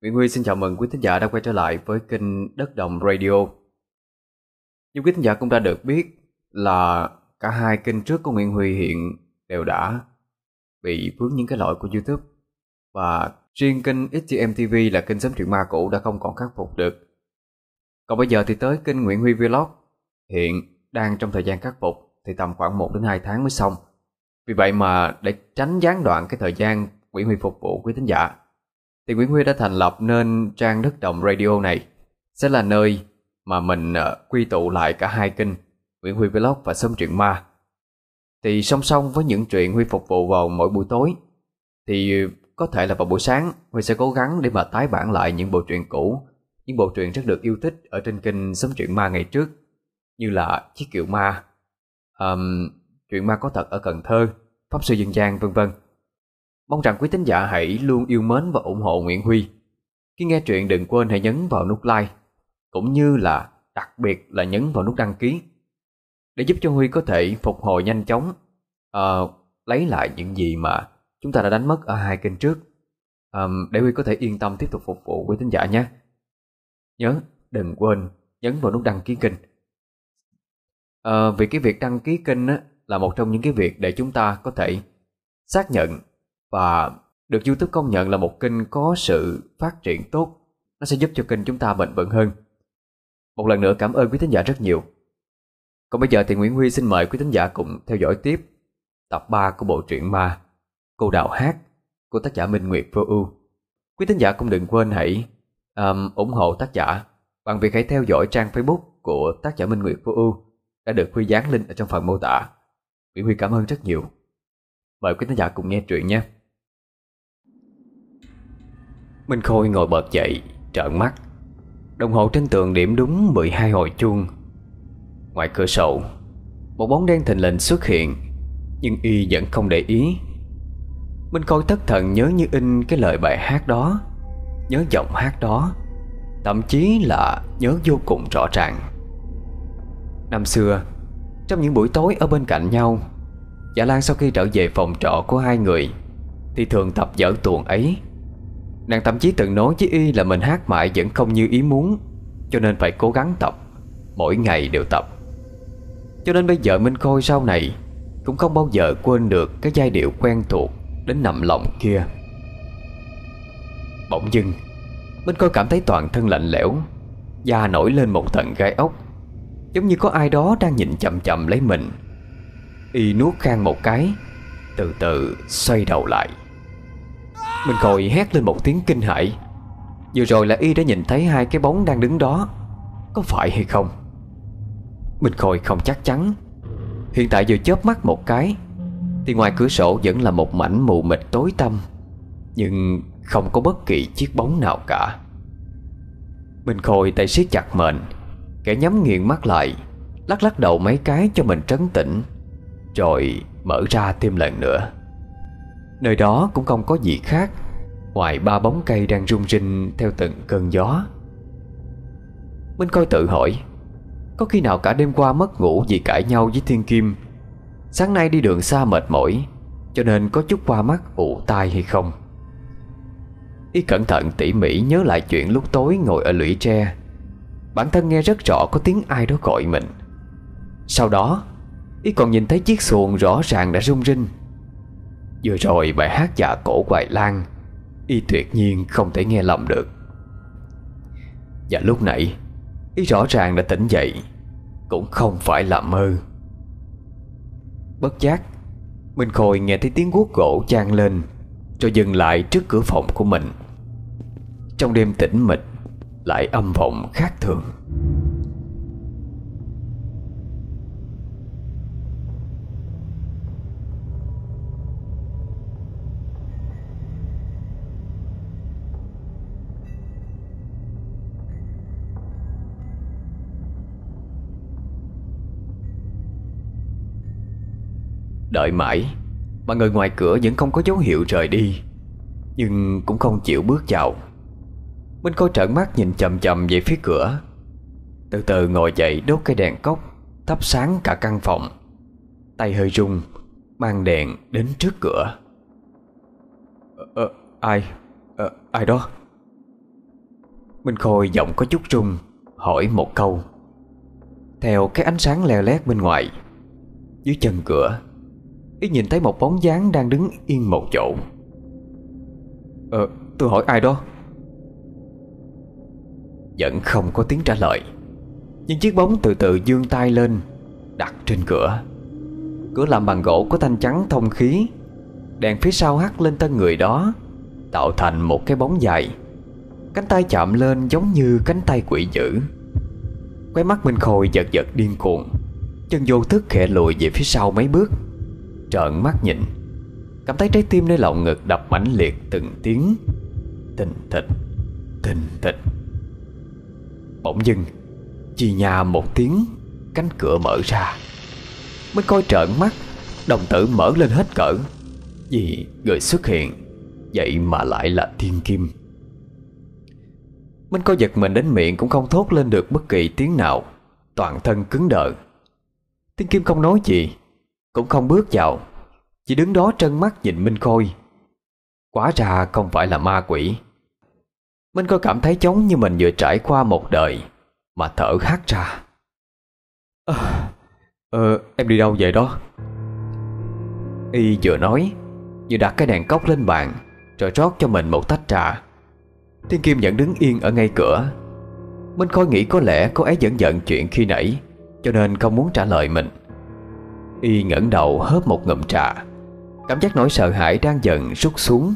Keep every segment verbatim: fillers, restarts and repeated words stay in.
Nguyễn Huy xin chào mừng quý thính giả đã quay trở lại với kênh Đất Đồng Radio. Như quý thính giả cũng đã được biết là cả hai kênh trước của Nguyễn Huy hiện đều đã bị vướng những cái lỗi của YouTube. Và riêng kênh ích tê em ti vi là kênh Xóm Truyện Ma cũ đã không còn khắc phục được. Còn bây giờ thì tới kênh Nguyễn Huy Vlog hiện đang trong thời gian khắc phục, thì tầm khoảng một đến hai tháng mới xong. Vì vậy mà để tránh gián đoạn cái thời gian Nguyễn Huy phục vụ quý thính giả, thì Nguyễn Huy đã thành lập nên trang Đất Đồng Radio này sẽ là nơi mà mình uh, quy tụ lại cả hai kênh Nguyễn Huy Vlog và Xóm Truyện Ma. Thì song song với những chuyện Huy phục vụ vào mỗi buổi tối, thì có thể là vào buổi sáng Huy sẽ cố gắng để mà tái bản lại những bộ truyện cũ, những bộ truyện rất được yêu thích ở trên kênh Xóm Truyện Ma ngày trước, như là Chiếc Kiệu Ma, um, Chuyện Ma Có Thật Ở Cần Thơ, Pháp Sư Dân Gian, vân vân. Mong rằng quý thính giả hãy luôn yêu mến và ủng hộ Nguyễn Huy. Khi nghe truyện đừng quên hãy nhấn vào nút like, cũng như là đặc biệt là nhấn vào nút đăng ký, để giúp cho Huy có thể phục hồi nhanh chóng, uh, lấy lại những gì mà chúng ta đã đánh mất ở hai kênh trước, um, để Huy có thể yên tâm tiếp tục phục vụ quý thính giả nhé. Nhớ đừng quên nhấn vào nút đăng ký kênh. uh, Vì cái việc đăng ký kênh á, là một trong những cái việc để chúng ta có thể xác nhận và được YouTube công nhận là một kênh có sự phát triển tốt. Nó sẽ giúp cho kênh chúng ta bền vững hơn. Một lần nữa cảm ơn quý thính giả rất nhiều. Còn bây giờ thì Nguyễn Huy xin mời quý thính giả cùng theo dõi tiếp tập ba của bộ truyện ma Cô Đào Hát của tác giả Minh Nguyệt Vô Ưu. Quý thính giả cũng đừng quên hãy um, ủng hộ tác giả bằng việc hãy theo dõi trang Facebook của tác giả Minh Nguyệt Vô Ưu đã được Huy dán link ở trong phần mô tả. Nguyễn Huy cảm ơn rất nhiều. Mời quý thính giả cùng nghe truyện nhé. Minh Khôi ngồi bật dậy, trợn mắt. Đồng hồ trên tường điểm đúng mười hai hồi chuông. Ngoài cửa sổ, một bóng đen thình lình xuất hiện, nhưng y vẫn không để ý. Minh Khôi thất thần nhớ như in cái lời bài hát đó, nhớ giọng hát đó, thậm chí là nhớ vô cùng rõ ràng. Năm xưa, trong những buổi tối ở bên cạnh nhau, Dạ Lan sau khi trở về phòng trọ của hai người thì thường tập dở tuồng ấy. Nàng thậm chí từng nói với y là mình hát mãi vẫn không như ý muốn, cho nên phải cố gắng tập, mỗi ngày đều tập. Cho nên bây giờ Minh Khôi sau này cũng không bao giờ quên được cái giai điệu quen thuộc đến nằm lòng kia. Bỗng dưng Minh Khôi cảm thấy toàn thân lạnh lẽo, da nổi lên một tầng gai ốc, giống như có ai đó đang nhìn chằm chằm lấy mình. Y nuốt khan một cái, từ từ xoay đầu lại. Minh Khôi hét lên một tiếng kinh hãi. Vừa rồi là y đã nhìn thấy hai cái bóng đang đứng đó, có phải hay không? Minh Khôi không chắc chắn. Hiện tại vừa chớp mắt một cái thì ngoài cửa sổ vẫn là một mảnh mù mịt tối tăm, nhưng không có bất kỳ chiếc bóng nào cả. Minh Khôi tay siết chặt mền, kẻ nhắm nghiền mắt lại, lắc lắc đầu mấy cái cho mình trấn tĩnh, rồi mở ra thêm lần nữa. Nơi đó cũng không có gì khác ngoài ba bóng cây đang rung rinh theo từng cơn gió. Minh Khôi tự hỏi, có khi nào cả đêm qua mất ngủ vì cãi nhau với Thiên Kim, sáng nay đi đường xa mệt mỏi cho nên có chút qua mắt ù tai hay không? Y cẩn thận tỉ mỉ nhớ lại chuyện lúc tối ngồi ở lũy tre, bản thân nghe rất rõ có tiếng ai đó gọi mình. Sau đó Y còn nhìn thấy chiếc xuồng rõ ràng đã rung rinh. Vừa rồi bài hát Dạ Cổ Hoài Lan, Y tuyệt nhiên không thể nghe lầm được. Và lúc nãy Y rõ ràng đã tỉnh dậy, cũng không phải là mơ. Bất giác Minh Khôi nghe thấy tiếng guốc gỗ vang lên, rồi dừng lại trước cửa phòng của mình. Trong đêm tĩnh mịch lại âm vọng khác thường. Đợi mãi mà người ngoài cửa vẫn không có dấu hiệu rời đi, nhưng cũng không chịu bước vào. Minh Khôi trợn mắt nhìn chằm chằm về phía cửa, từ từ ngồi dậy đốt cái đèn cốc thắp sáng cả căn phòng, tay hơi run mang đèn đến trước cửa. Ờ, ờ, ai? Ờ, ai đó? Minh Khôi giọng có chút run hỏi một câu. Theo cái ánh sáng leo lét bên ngoài, dưới chân cửa, Y nhìn thấy một bóng dáng đang đứng yên một chỗ. Ờ, tôi hỏi ai đó? Vẫn không có tiếng trả lời. Nhưng chiếc bóng từ từ giương tay lên, đặt trên cửa. Cửa làm bằng gỗ có thanh trắng thông khí. Đèn phía sau hắt lên thân người đó, tạo thành một cái bóng dài. Cánh tay chạm lên giống như cánh tay quỷ dữ. Khóe mắt Minh Khôi giật giật điên cuồng, chân vô thức khẽ lùi về phía sau mấy bước, trợn mắt nhìn, cảm thấy trái tim nơi lồng ngực đập mãnh liệt từng tiếng, thình thịch, thình thịch. Bỗng dưng chì nhà một tiếng, cánh cửa mở ra. Minh Khôi trợn mắt, đồng tử mở lên hết cỡ, vì người xuất hiện vậy mà lại là Thiên Kim. Minh Khôi giật mình đến miệng cũng không thốt lên được bất kỳ tiếng nào, toàn thân cứng đờ. Thiên Kim không nói gì, cũng không bước vào, chỉ đứng đó trân mắt nhìn Minh Khôi. Quá ra không phải là ma quỷ. Minh Khôi cảm thấy giống như mình vừa trải qua một đời mà thở hắt ra. à, Ờ, em đi đâu vậy đó? Y vừa nói vừa đặt cái đèn cốc lên bàn, rồi rót cho mình một tách trà. Thiên Kim vẫn đứng yên ở ngay cửa. Minh Khôi nghĩ có lẽ cô ấy vẫn giận chuyện khi nãy, cho nên không muốn trả lời mình. Y ngẩng đầu hớp một ngụm trà, cảm giác nỗi sợ hãi đang dần rút xuống.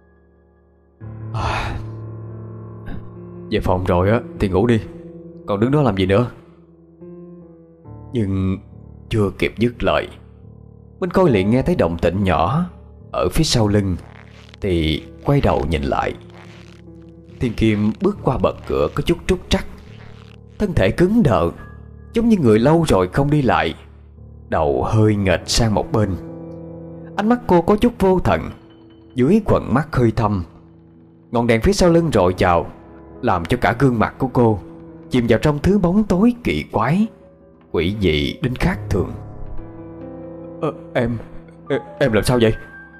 à, Về phòng rồi á thì ngủ đi, còn đứng đó làm gì nữa? Nhưng chưa kịp dứt lời, Minh Khôi liền nghe thấy động tĩnh nhỏ ở phía sau lưng, thì quay đầu nhìn lại. Thiên Kim bước qua bậc cửa có chút trúc trắc, thân thể cứng đờ, giống như người lâu rồi không đi lại, đầu hơi nghệch sang một bên. Ánh mắt cô có chút vô thần, dưới quầng mắt hơi thâm. Ngọn đèn phía sau lưng rọi vào, làm cho cả gương mặt của cô chìm vào trong thứ bóng tối kỳ quái, quỷ dị đến khác thường. Ờ, em, em, em làm sao vậy?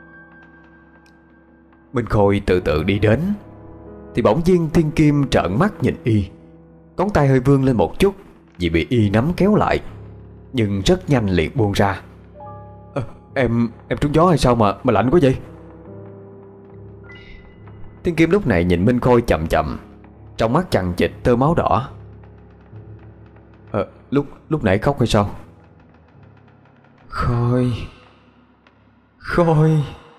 Minh Khôi từ từ đi đến, thì bỗng nhiên Thiên Kim trợn mắt nhìn Y. Ngón tay hơi vươn lên một chút vì bị Y nắm kéo lại, nhưng rất nhanh liền buông ra. à, Em, em trúng gió hay sao mà mà lạnh quá vậy? Thiên Kim lúc này nhìn Minh Khôi chậm chậm, trong mắt chằng chịt tơ máu đỏ. à, Lúc lúc nãy khóc hay sao? Khôi, Khôi.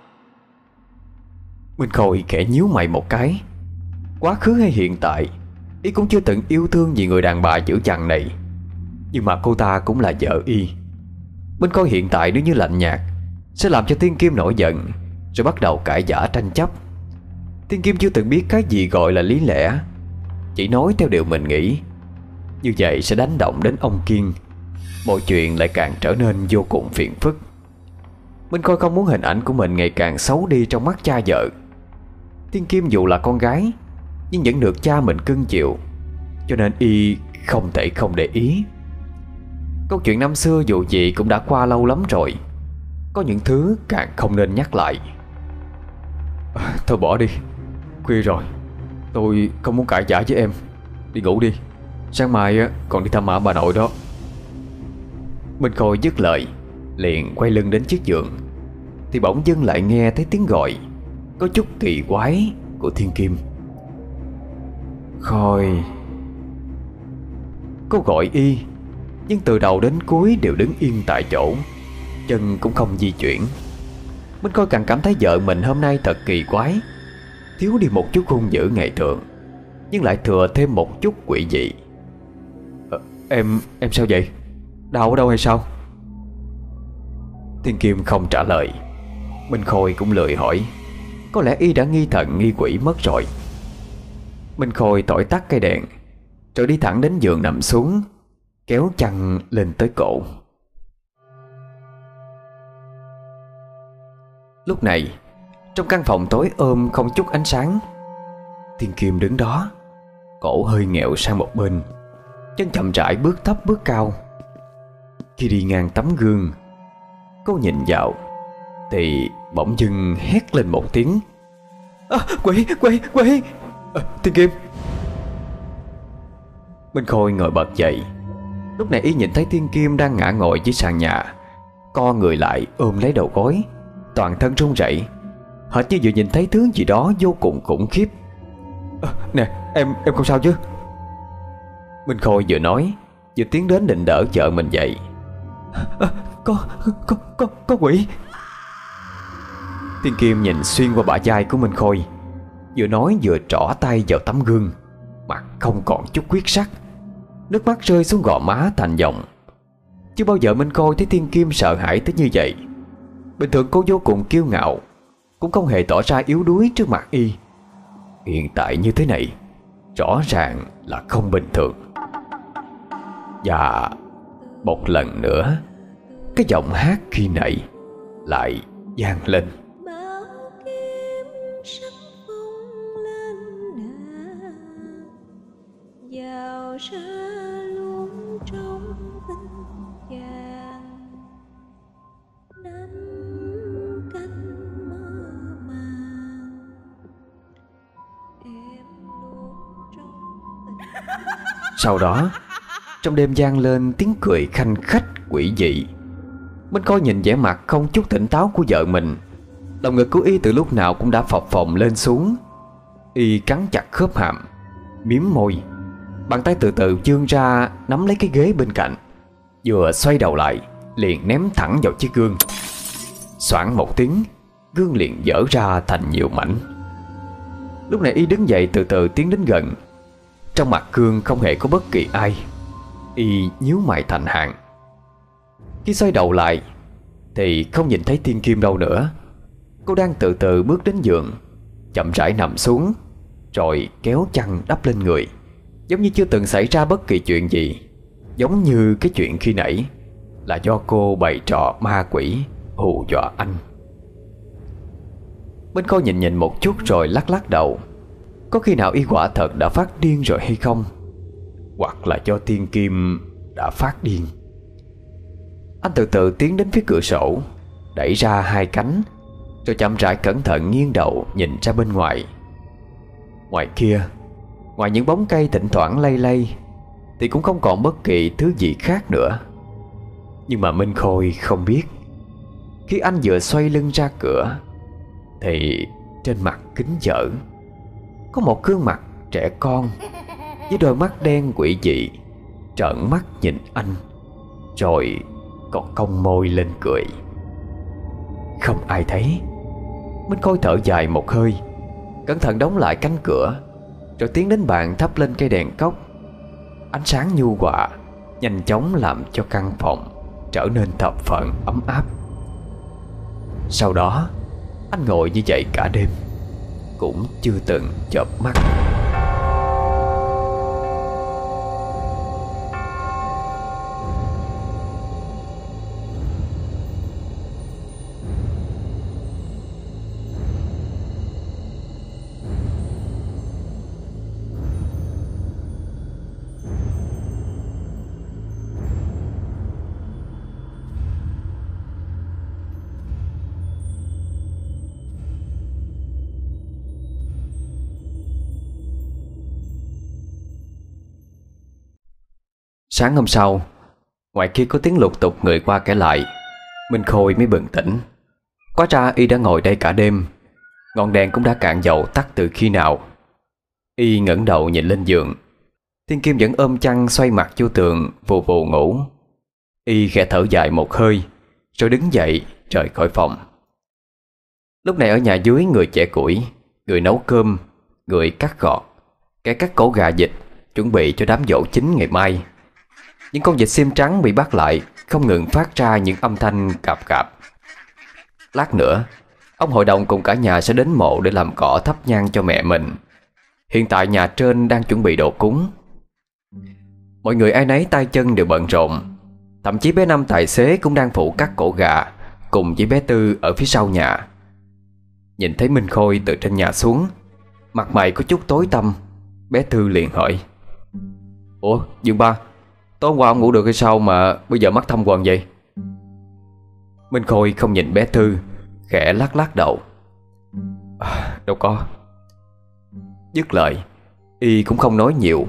Minh Khôi khẽ nhíu mày một cái. Quá khứ hay hiện tại, Y cũng chưa từng yêu thương gì người đàn bà dữ dằn này, nhưng mà cô ta cũng là vợ Y. Minh Khôi hiện tại nếu như lạnh nhạt sẽ làm cho Thiên Kim nổi giận, rồi bắt đầu cãi vã tranh chấp. Thiên Kim chưa từng biết cái gì gọi là lý lẽ, chỉ nói theo điều mình nghĩ. Như vậy sẽ đánh động đến ông Kiên, mọi chuyện lại càng trở nên vô cùng phiền phức. Minh Khôi không muốn hình ảnh của mình ngày càng xấu đi trong mắt cha vợ. Thiên Kim dù là con gái, nhưng vẫn được cha mình cưng chịu, cho nên Y không thể không để ý. Câu chuyện năm xưa dù gì cũng đã qua lâu lắm rồi, có những thứ càng không nên nhắc lại. à, Thôi bỏ đi, khuya rồi, tôi không muốn cãi vã với em. Đi ngủ đi, sáng mai còn đi thăm mã bà nội đó. Minh Khôi dứt lời liền quay lưng đến chiếc giường, thì bỗng dưng lại nghe thấy tiếng gọi có chút kỳ quái của Thiên Kim. Khôi. Cô gọi Y, nhưng từ đầu đến cuối đều đứng yên tại chỗ, chân cũng không di chuyển. Minh Khôi càng cảm thấy vợ mình hôm nay thật kỳ quái, thiếu đi một chút hung dữ ngày thường, nhưng lại thừa thêm một chút quỷ dị. à, Em, em sao vậy? Đau ở đâu hay sao? Thiên Kim không trả lời. Minh Khôi cũng lười hỏi, có lẽ Y đã nghi thần nghi quỷ mất rồi. Minh Khôi tỏi tắt cây đèn, rồi đi thẳng đến giường nằm xuống, kéo chăn lên tới cổ. Lúc này trong căn phòng tối ôm không chút ánh sáng, Thiên Kim đứng đó, cổ hơi nghẹo sang một bên, chân chậm rãi bước thấp bước cao. Khi đi ngang tấm gương, cô nhìn vào thì bỗng dưng hét lên một tiếng. à, Quỷ, quỷ, quỷ. à, Thiên Kim. Minh Khôi ngồi bật dậy. Lúc này y nhìn thấy Thiên Kim đang ngã ngồi dưới sàn nhà, co người lại ôm lấy đầu gối, toàn thân run rẩy, hệt như vừa nhìn thấy thứ gì đó vô cùng khủng khiếp. À, nè em, em không sao chứ? Minh Khôi vừa nói vừa tiến đến định đỡ vợ mình dậy. À, có, có, có, có quỷ. Thiên Kim nhìn xuyên qua bả vai của Minh Khôi, vừa nói vừa trỏ tay vào tấm gương, mặt không còn chút huyết sắc, nước mắt rơi xuống gò má thành dòng. Chưa bao giờ Minh Khôi thấy Thiên Kim sợ hãi tới như vậy. Bình thường cô vô cùng kiêu ngạo, cũng không hề tỏ ra yếu đuối trước mặt y. Hiện tại như thế này rõ ràng là không bình thường. Và một lần nữa, cái giọng hát khi nãy lại vang lên. Sau đó, trong đêm vang lên tiếng cười khanh khách quỷ dị. Minh Khôi nhìn vẻ mặt không chút tỉnh táo của vợ mình. Lòng ngực của y từ lúc nào cũng đã phập phồng lên xuống. Y cắn chặt khớp hàm, miếm môi, bàn tay từ từ vươn ra nắm lấy cái ghế bên cạnh, vừa xoay đầu lại liền ném thẳng vào chiếc gương. Xoảng một tiếng, gương liền vỡ ra thành nhiều mảnh. Lúc này y đứng dậy từ từ tiến đến gần. Trong mặt gương không hề có bất kỳ ai. Y nhíu mày thành hàng. Khi xoay đầu lại thì không nhìn thấy Thiên Kim đâu nữa. Cô đang từ từ bước đến giường, chậm rãi nằm xuống, rồi kéo chăn đắp lên người, giống như chưa từng xảy ra bất kỳ chuyện gì. Giống như cái chuyện khi nãy là do cô bày trò ma quỷ hù dọa anh. Minh Khôi nhìn nhìn một chút rồi lắc lắc đầu. Có khi nào y quả thật đã phát điên rồi hay không? Hoặc là do Thiên Kim đã phát điên. Anh từ từ tiến đến phía cửa sổ, đẩy ra hai cánh, rồi chậm rãi cẩn thận nghiêng đầu nhìn ra bên ngoài. Ngoài kia, ngoài những bóng cây thỉnh thoảng lay lay, thì cũng không còn bất kỳ thứ gì khác nữa. Nhưng mà Minh Khôi không biết, khi anh vừa xoay lưng ra cửa thì trên mặt kính dở có một gương mặt trẻ con với đôi mắt đen quỷ dị trợn mắt nhìn anh, rồi còn cong môi lên cười. Không ai thấy. Minh Khôi thở dài một hơi, cẩn thận đóng lại cánh cửa, rồi tiến đến bàn thắp lên cây đèn cốc. Ánh sáng nhu hòa nhanh chóng làm cho căn phòng trở nên thập phần ấm áp. Sau đó anh ngồi như vậy cả đêm, cũng chưa từng chợp mắt. Sáng hôm sau, ngoài kia có tiếng lục tục người qua kẻ lại. Minh Khôi mới bừng tỉnh. Quá ra y đã ngồi đây cả đêm. Ngọn đèn cũng đã cạn dầu tắt từ khi nào. Y ngẩng đầu nhìn lên giường. Thiên Kim vẫn ôm chăn xoay mặt vô tường vù vù ngủ. Y khẽ thở dài một hơi, rồi đứng dậy rời khỏi phòng. Lúc này ở nhà dưới, người chẻ củi, người nấu cơm, người cắt gọt, kẻ cắt cổ gà vịt, chuẩn bị cho đám giỗ chính ngày mai. Những con vịt xiêm trắng bị bắt lại không ngừng phát ra những âm thanh cạp cạp. Lát nữa, ông hội đồng cùng cả nhà sẽ đến mộ để làm cỏ thắp nhang cho mẹ mình. Hiện tại nhà trên đang chuẩn bị đồ cúng. Mọi người ai nấy tay chân đều bận rộn. Thậm chí bé Năm tài xế cũng đang phụ cắt cổ gà cùng với bé Tư ở phía sau nhà. Nhìn thấy Minh Khôi từ trên nhà xuống, mặt mày có chút tối tăm. Bé Tư liền hỏi: Ủa Dương ba, tối hôm qua ông ngủ được hay sao mà bây giờ mắt thâm quầng vậy? Minh Khôi không nhìn bé Tư, khẽ lắc lắc đầu: à, đâu có. Dứt lời, y cũng không nói nhiều,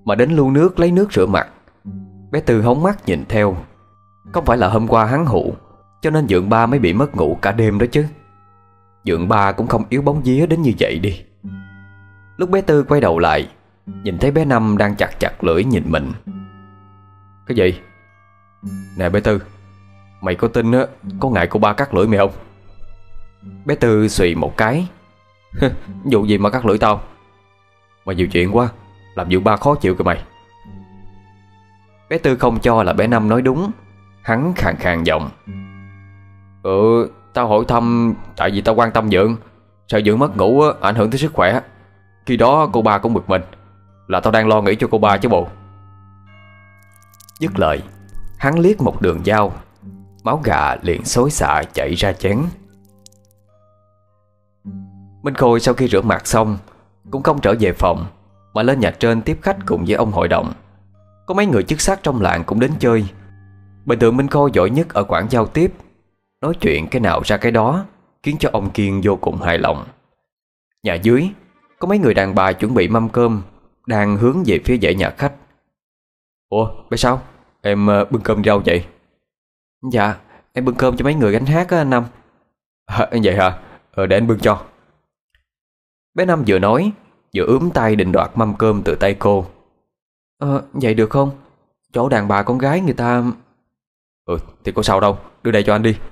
mà đến lu nước lấy nước rửa mặt. Bé Tư hóng mắt nhìn theo. Không phải là hôm qua hắn hụ cho nên Dượng Ba mới bị mất ngủ cả đêm đó chứ. Dượng Ba cũng không yếu bóng vía đến như vậy đi. Lúc bé Tư quay đầu lại, nhìn thấy bé Năm đang chặt chặt lưỡi nhìn mình. Cái gì? Nè bé Tư, mày có tin á có ngại cô ba cắt lưỡi mày không? Bé Tư xùy một cái. Vụ gì mà cắt lưỡi tao? Mà nhiều chuyện quá, làm Dượng Ba khó chịu kìa mày. Bé Tư không cho là bé Năm nói đúng. Hắn khàn khàn giọng. Ừ, tao hỏi thăm tại vì tao quan tâm Dượng, sợ Dượng mất ngủ á, ảnh hưởng tới sức khỏe. Khi đó cô ba cũng bực mình, là tao đang lo nghĩ cho cô ba chứ bộ. Dứt lời, hắn liếc một đường dao. Máu gà liền xối xả chảy ra chén. Minh Khôi sau khi rửa mặt xong cũng không trở về phòng, mà lên nhà trên tiếp khách cùng với ông hội đồng. Có mấy người chức sắc trong làng cũng đến chơi. Bình thường Minh Khôi giỏi nhất ở quãng giao tiếp, nói chuyện cái nào ra cái đó, khiến cho ông Kiên vô cùng hài lòng. Nhà dưới có mấy người đàn bà chuẩn bị mâm cơm, đang hướng về phía dãy nhà khách. Ủa bé Sáu, em bưng cơm rau vậy? Dạ, em bưng cơm cho mấy người gánh hát á anh Năm. À, vậy hả? Ờ, để anh bưng cho. Bé Năm vừa nói vừa ướm tay định đoạt mâm cơm từ tay cô. Ờ, vậy được không? Chỗ đàn bà con gái người ta... Ừ, thì có sao đâu, đưa đây cho anh đi.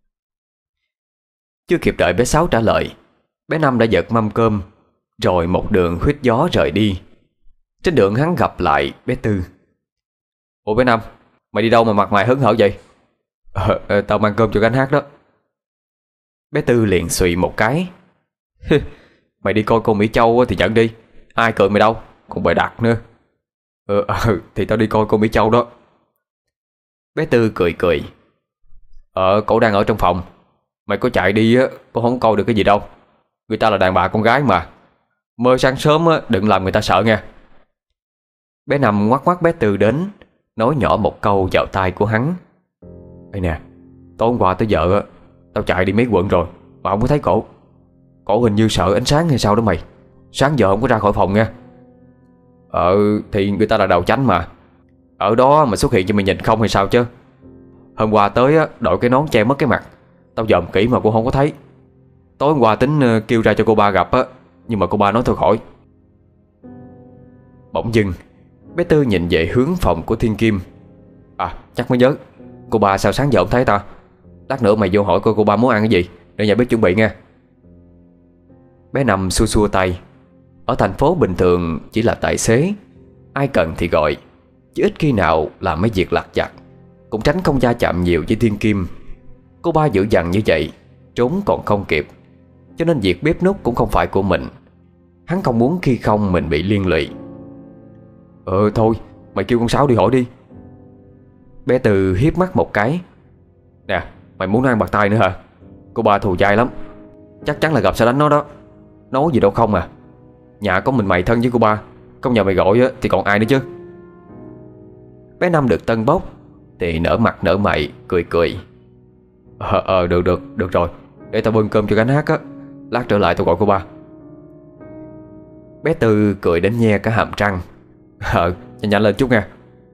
Chưa kịp đợi bé Sáu trả lời, bé Năm đã giật mâm cơm, rồi một đường huýt gió rời đi. Trên đường hắn gặp lại bé Tư. Ủa bé Năm, mày đi đâu mà mặt mày hớn hở vậy? Ờ, ờ, tao mang cơm cho gánh hát đó. Bé Tư liền xùy một cái. Mày đi coi cô Mỹ Châu thì dẫn đi, ai cười mày đâu, còn bày đặt nữa. Ờ, ờ thì tao đi coi cô Mỹ Châu đó. Bé Tư cười cười. Ờ, cổ đang ở trong phòng, mày có chạy đi á, cô không coi được cái gì đâu. Người ta là đàn bà con gái mà, mơ sáng sớm á, đừng làm người ta sợ nha. Bé Năm ngoắc ngoắc bé Tư đến, nói nhỏ một câu vào tai của hắn. Ê nè, tối hôm qua tới giờ á, tao chạy đi mấy quận rồi mà không có thấy cổ. Cổ hình như sợ ánh sáng hay sao đó mày, sáng giờ không có ra khỏi phòng nha. Ờ, thì người ta là đầu chánh mà, ở đó mà xuất hiện cho mày nhìn không hay sao chứ. Hôm qua tới á, đội cái nón che mất cái mặt, tao dòm kỹ mà cũng không có thấy. Tối hôm qua tính uh, kêu ra cho cô ba gặp á, nhưng mà cô ba nói thôi khỏi. Bỗng dưng bé Tư nhìn về hướng phòng của Thiên Kim. À chắc mới nhớ, cô ba sao sáng giờ không thấy ta. Lát nữa mày vô hỏi coi cô ba muốn ăn cái gì, để nhà bếp chuẩn bị nha. Bé Năm xua xua tay. Ở thành phố bình thường chỉ là tài xế, ai cần thì gọi, chứ ít khi nào làm mấy việc lặt vặt, cũng tránh không va chạm nhiều với Thiên Kim. Cô ba dữ dằn như vậy, trốn còn không kịp, cho nên việc bếp núc cũng không phải của mình. Hắn không muốn khi không mình bị liên lụy. Ờ thôi, mày kêu con Sáu đi hỏi đi. Bé Từ hiếp mắt một cái. Nè, mày muốn nó ăn bạc tay nữa hả? Cô ba thù dai lắm, chắc chắn là gặp sẽ đánh nó đó. Nói gì đâu không à. Nhà có mình mày thân với cô ba, không nhờ mày gọi á, thì còn ai nữa chứ. Bé Năm được tân bốc thì nở mặt nở mày cười cười. Ờ, ờ được được, được rồi, để tao bưng cơm cho gánh hát á, lát trở lại tao gọi cô ba. Bé Tư cười đến nhe cả hàm răng. Ờ, nhanh nhanh lên chút nha.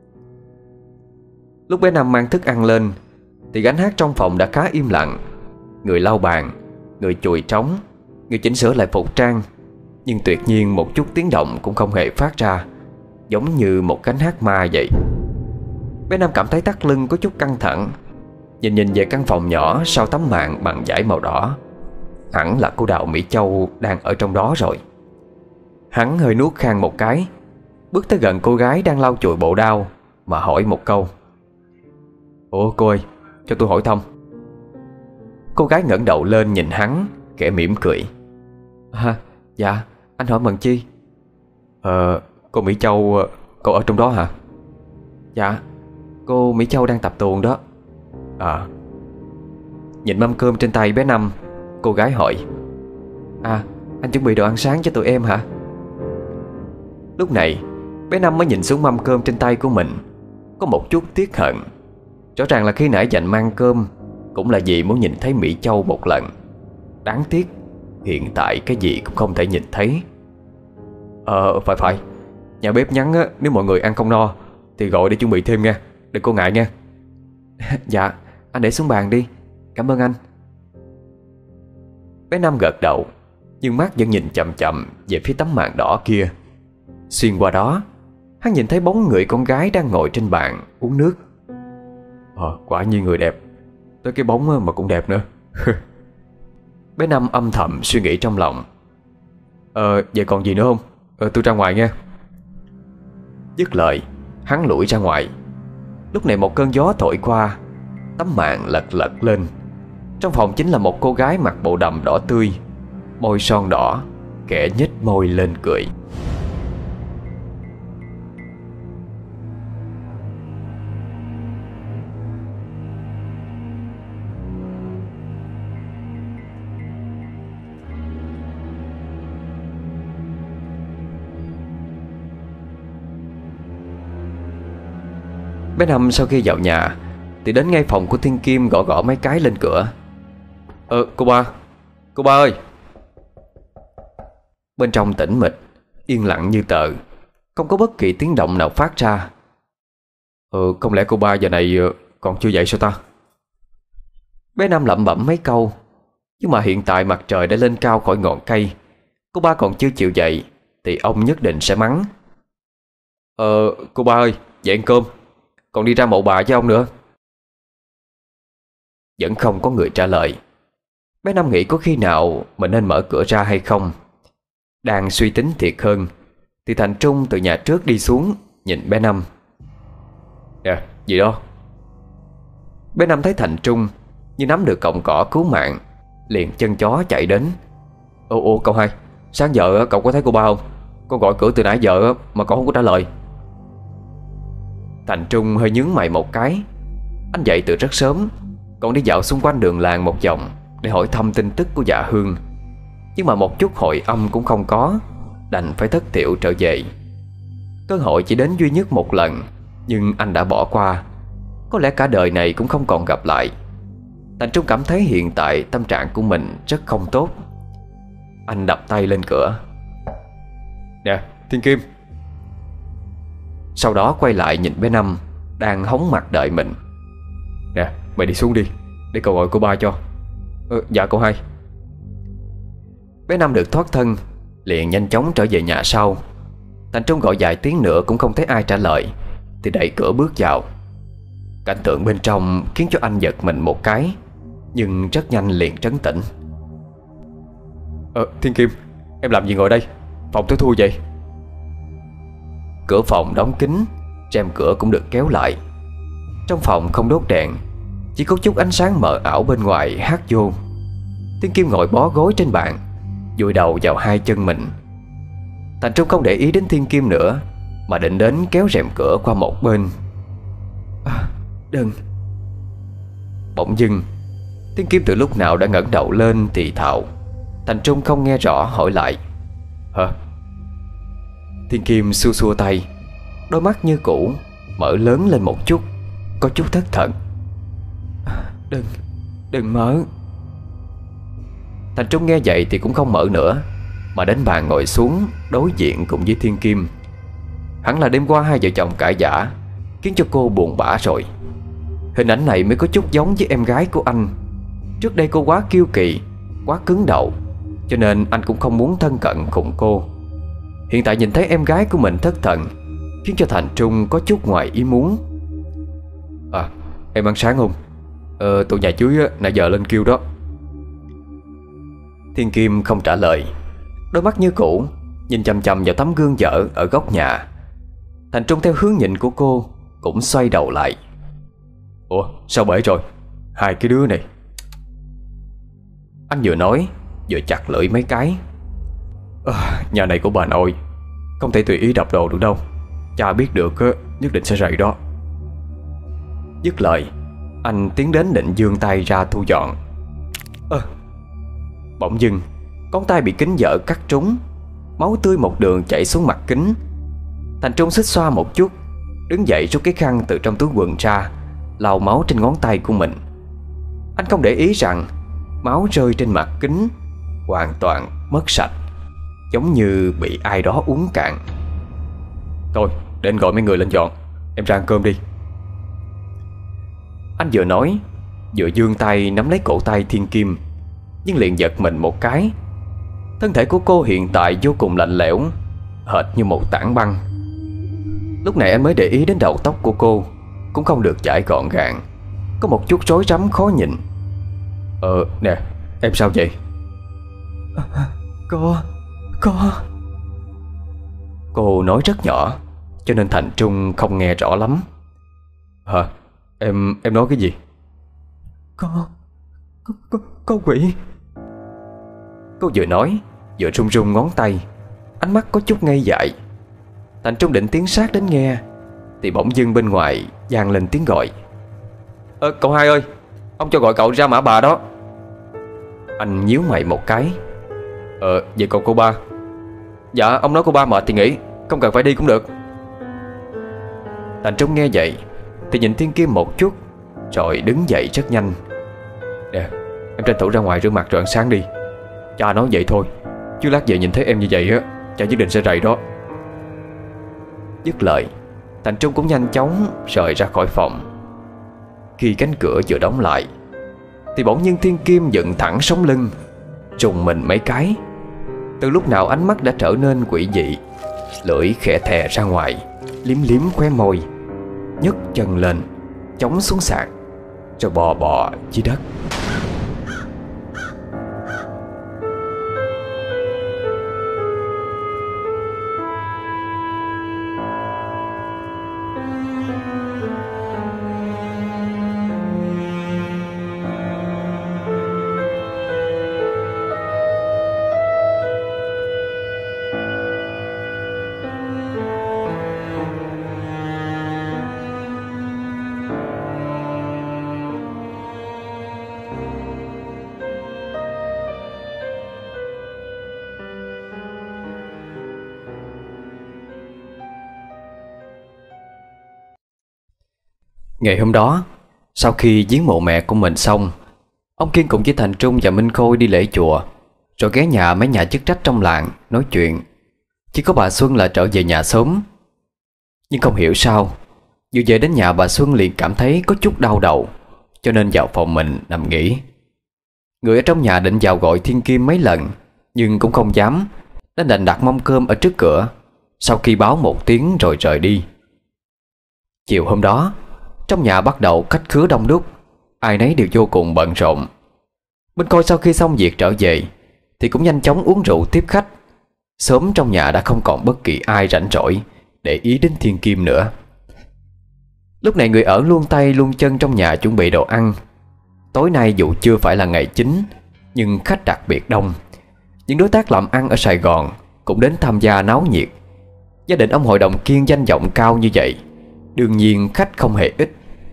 Lúc bé Năm mang thức ăn lên thì gánh hát trong phòng đã khá im lặng. Người lau bàn, người chùi trống, người chỉnh sửa lại phục trang, nhưng tuyệt nhiên một chút tiếng động cũng không hề phát ra, giống như một gánh hát ma vậy. Bé Năm cảm thấy thắt lưng có chút căng thẳng. Nhìn nhìn về căn phòng nhỏ sau tấm màn bằng vải màu đỏ. Hẳn là cô Đào Mỹ Châu đang ở trong đó rồi. Hắn hơi nuốt khan một cái, bước tới gần cô gái đang lau chùi bộ đao mà hỏi một câu. Ủa cô ơi, cho tôi hỏi thăm. Cô gái ngẩng đầu lên nhìn hắn, kẻ mỉm cười. À, dạ, anh hỏi mần chi? Ờ, cô Mỹ Châu, cô ở trong đó hả? Dạ, cô Mỹ Châu đang tập tuồng đó. À. Nhìn mâm cơm trên tay bé Năm, cô gái hỏi. À, anh chuẩn bị đồ ăn sáng cho tụi em hả? Lúc này bé Năm mới nhìn xuống mâm cơm trên tay của mình, có một chút tiếc hận. Rõ ràng là khi nãy dành mang cơm cũng là vì muốn nhìn thấy Mỹ Châu một lần. Đáng tiếc hiện tại cái gì cũng không thể nhìn thấy. Ờ phải phải, Nhà bếp nhắn á, nếu mọi người ăn không no thì gọi để chuẩn bị thêm nha, đừng có ngại nha. Dạ, anh để xuống bàn đi. Cảm ơn anh. Bé Năm gật đầu, nhưng mắt vẫn nhìn chậm chậm về phía tấm màn đỏ kia. Xuyên qua đó, hắn nhìn thấy bóng người con gái đang ngồi trên bàn uống nước. Ờ, quả nhiên người đẹp. Tới cái bóng mà cũng đẹp nữa. Bé Năm âm thầm suy nghĩ trong lòng. Ờ, vậy còn gì nữa không? Ờ, tôi ra ngoài nha. Dứt lời, hắn lủi ra ngoài. Lúc này một cơn gió thổi qua, tấm màn lật lật lên. Trong phòng chính là một cô gái mặc bộ đầm đỏ tươi, môi son đỏ, kẻ nhếch môi lên cười. Bé Năm sau khi vào nhà thì đến ngay phòng của Thiên Kim, gõ gõ mấy cái lên cửa. Ờ cô ba, cô ba ơi. Bên trong tĩnh mịch, yên lặng như tờ, không có bất kỳ tiếng động nào phát ra. Ờ không lẽ cô ba giờ này còn chưa dậy sao ta? Bé Năm lẩm bẩm mấy câu, nhưng mà hiện tại mặt trời đã lên cao khỏi ngọn cây, cô ba còn chưa chịu dậy thì ông nhất định sẽ mắng. Ờ cô ba ơi, dậy ăn cơm, còn đi ra mộ bà với ông nữa. Vẫn không có người trả lời. Bé Năm nghĩ có khi nào mình nên mở cửa ra hay không. Đang suy tính thiệt hơn thì Thành Trung từ nhà trước đi xuống, nhìn bé Năm. Nè, gì đó? Bé Năm thấy Thành Trung như nắm được cọng cỏ cứu mạng, liền chân chó chạy đến. Ô ô cậu hai, sáng giờ cậu có thấy cô ba không? Con gọi cửa từ nãy giờ mà cậu không có trả lời. Thành Trung hơi nhướng mày một cái. Anh dậy từ rất sớm, còn đi dạo xung quanh đường làng một vòng để hỏi thăm tin tức của dạ Hương. Nhưng mà một chút hồi âm cũng không có, đành phải thất thiểu trở về. Cơ hội chỉ đến duy nhất một lần, nhưng anh đã bỏ qua. Có lẽ cả đời này cũng không còn gặp lại. Thành Trung cảm thấy hiện tại tâm trạng của mình rất không tốt. Anh đập tay lên cửa. Nè, Thiên Kim. Sau đó quay lại nhìn bé Năm đang hóng mặt đợi mình. Nè, mày đi xuống đi, để cậu gọi cô ba cho. ờ, Dạ cô hai. Bé Năm được thoát thân, liền nhanh chóng trở về nhà sau. Thành Trung gọi vài tiếng nữa cũng không thấy ai trả lời, thì đẩy cửa bước vào. Cảnh tượng bên trong khiến cho anh giật mình một cái, nhưng rất nhanh liền trấn tĩnh. Ờ, Thiên Kim, em làm gì ngồi đây? Phòng tôi thui vậy? Cửa phòng đóng kín, rèm cửa cũng được kéo lại. Trong phòng không đốt đèn, chỉ có chút ánh sáng mờ ảo bên ngoài hát vô. Thiên Kim ngồi bó gối trên bàn, vùi đầu vào hai chân mình. Thành Trung không để ý đến Thiên Kim nữa, mà định đến kéo rèm cửa qua một bên. À, đừng. Bỗng dưng Thiên Kim từ lúc nào đã ngẩng đầu lên thì thào. Thành Trung không nghe rõ hỏi lại. Hả? Thiên Kim xua xua tay, đôi mắt như cũ mở lớn lên một chút, có chút thất thần. Đừng, đừng mở. Thành Trung nghe vậy thì cũng không mở nữa, mà đến bàn ngồi xuống đối diện cùng với Thiên Kim. Hẳn là đêm qua hai vợ chồng cãi vã, khiến cho cô buồn bã rồi. Hình ảnh này mới có chút giống với em gái của anh. Trước đây cô quá kiêu kỳ, quá cứng đầu, cho nên anh cũng không muốn thân cận cùng cô. Hiện tại nhìn thấy em gái của mình thất thần, khiến cho Thành Trung có chút ngoài ý muốn. À, em ăn sáng không? Ờ, tụi nhà dưới nãy giờ lên kêu đó. Thiên Kim không trả lời, đôi mắt như cũ nhìn chằm chằm vào tấm gương vợ ở góc nhà. Thành Trung theo hướng nhìn của cô cũng xoay đầu lại. Ủa sao bể rồi? Hai cái đứa này. Anh vừa nói vừa chặt lưỡi mấy cái. À, nhà này của bà nội không thể tùy ý đập đồ được đâu. Cha biết được nhất định sẽ rầy đó. Dứt lời, anh tiến đến định giương tay ra thu dọn. à, Bỗng dưng ngón tay bị kính vợ cắt trúng, máu tươi một đường chảy xuống mặt kính. Thành Trung xích xoa một chút, đứng dậy rút cái khăn từ trong túi quần ra, lau máu trên ngón tay của mình. Anh không để ý rằng máu rơi trên mặt kính hoàn toàn mất sạch, giống như bị ai đó uống cạn. Thôi để anh gọi mấy người lên dọn, em ra ăn cơm đi. Anh vừa nói vừa giương tay nắm lấy cổ tay Thiên Kim, nhưng liền giật mình một cái. Thân thể của cô hiện tại vô cùng lạnh lẽo, hệt như một tảng băng. Lúc này anh mới để ý đến đầu tóc của cô cũng không được chải gọn gàng, có một chút rối rắm khó nhìn. Ờ nè, em sao vậy? À, Có Có Cô nói rất nhỏ cho nên Thành Trung không nghe rõ lắm. Hả? Em em nói cái gì? Có Có, có, có quỷ. Cô vừa nói vừa run run ngón tay, ánh mắt có chút ngây dại. Thành Trung định tiến sát đến nghe thì bỗng dưng bên ngoài vang lên tiếng gọi. Ờ cậu hai ơi, ông cho gọi cậu ra Mã Bà đó. Anh nhíu mày một cái. Ờ vậy còn cô ba? Dạ ông nói cô ba mệt thì nghỉ, không cần phải đi cũng được. Thành Trung nghe vậy thì nhìn Thiên Kim một chút rồi đứng dậy rất nhanh. Nè, em tranh thủ ra ngoài rửa mặt rồi ăn sáng đi. Cha nói vậy thôi, chứ lát về nhìn thấy em như vậy á, cha nhất định sẽ rầy đó. Dứt lời, Thành Trung cũng nhanh chóng rời ra khỏi phòng. Khi cánh cửa vừa đóng lại thì bỗng nhiên Thiên Kim dựng thẳng sống lưng, trùng mình mấy cái. Từ lúc nào ánh mắt đã trở nên quỷ dị, lưỡi khẽ thè ra ngoài, liếm liếm khóe môi, nhấc chân lên, chống xuống sàn, rồi bò bò dưới đất. Ngày hôm đó, sau khi viếng mộ mẹ của mình xong, ông Kiên cùng với Thành Trung và Minh Khôi đi lễ chùa, rồi ghé nhà mấy nhà chức trách trong làng nói chuyện. Chỉ có bà Xuân là trở về nhà sớm. Nhưng không hiểu sao, vừa về đến nhà bà Xuân liền cảm thấy có chút đau đầu, cho nên vào phòng mình nằm nghỉ. Người ở trong nhà định vào gọi Thiên Kim mấy lần, nhưng cũng không dám, nên đành đặt mâm cơm ở trước cửa, sau khi báo một tiếng rồi rời đi. Chiều hôm đó, trong nhà bắt đầu khách khứa đông đúc, ai nấy đều vô cùng bận rộn. Minh Khôi sau khi xong việc trở về thì cũng nhanh chóng uống rượu tiếp khách. Sớm trong nhà đã không còn bất kỳ ai rảnh rỗi để ý đến Thiên Kim nữa. Lúc này người ở luôn tay luôn chân trong nhà chuẩn bị đồ ăn. Tối nay dù chưa phải là ngày chính, nhưng khách đặc biệt đông. Những đối tác làm ăn ở Sài Gòn cũng đến tham gia náo nhiệt. Gia đình ông hội đồng Kiên danh vọng cao như vậy, đương nhiên khách không hề ít.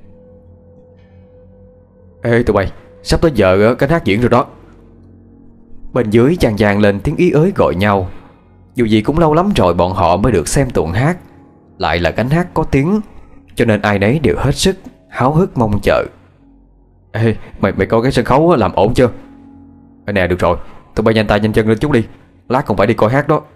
Ê tụi bay, sắp tới giờ cánh hát diễn rồi đó. Bên dưới chàng vàng lên tiếng ý ới gọi nhau. Dù gì cũng lâu lắm rồi bọn họ mới được xem tuồng hát, lại là cánh hát có tiếng, cho nên ai nấy đều hết sức háo hức mong chờ. Ê mày mày coi cái sân khấu làm ổn chưa? Ê nè được rồi, tụi bay nhanh tay nhanh chân lên chút đi, lát còn phải đi coi hát đó.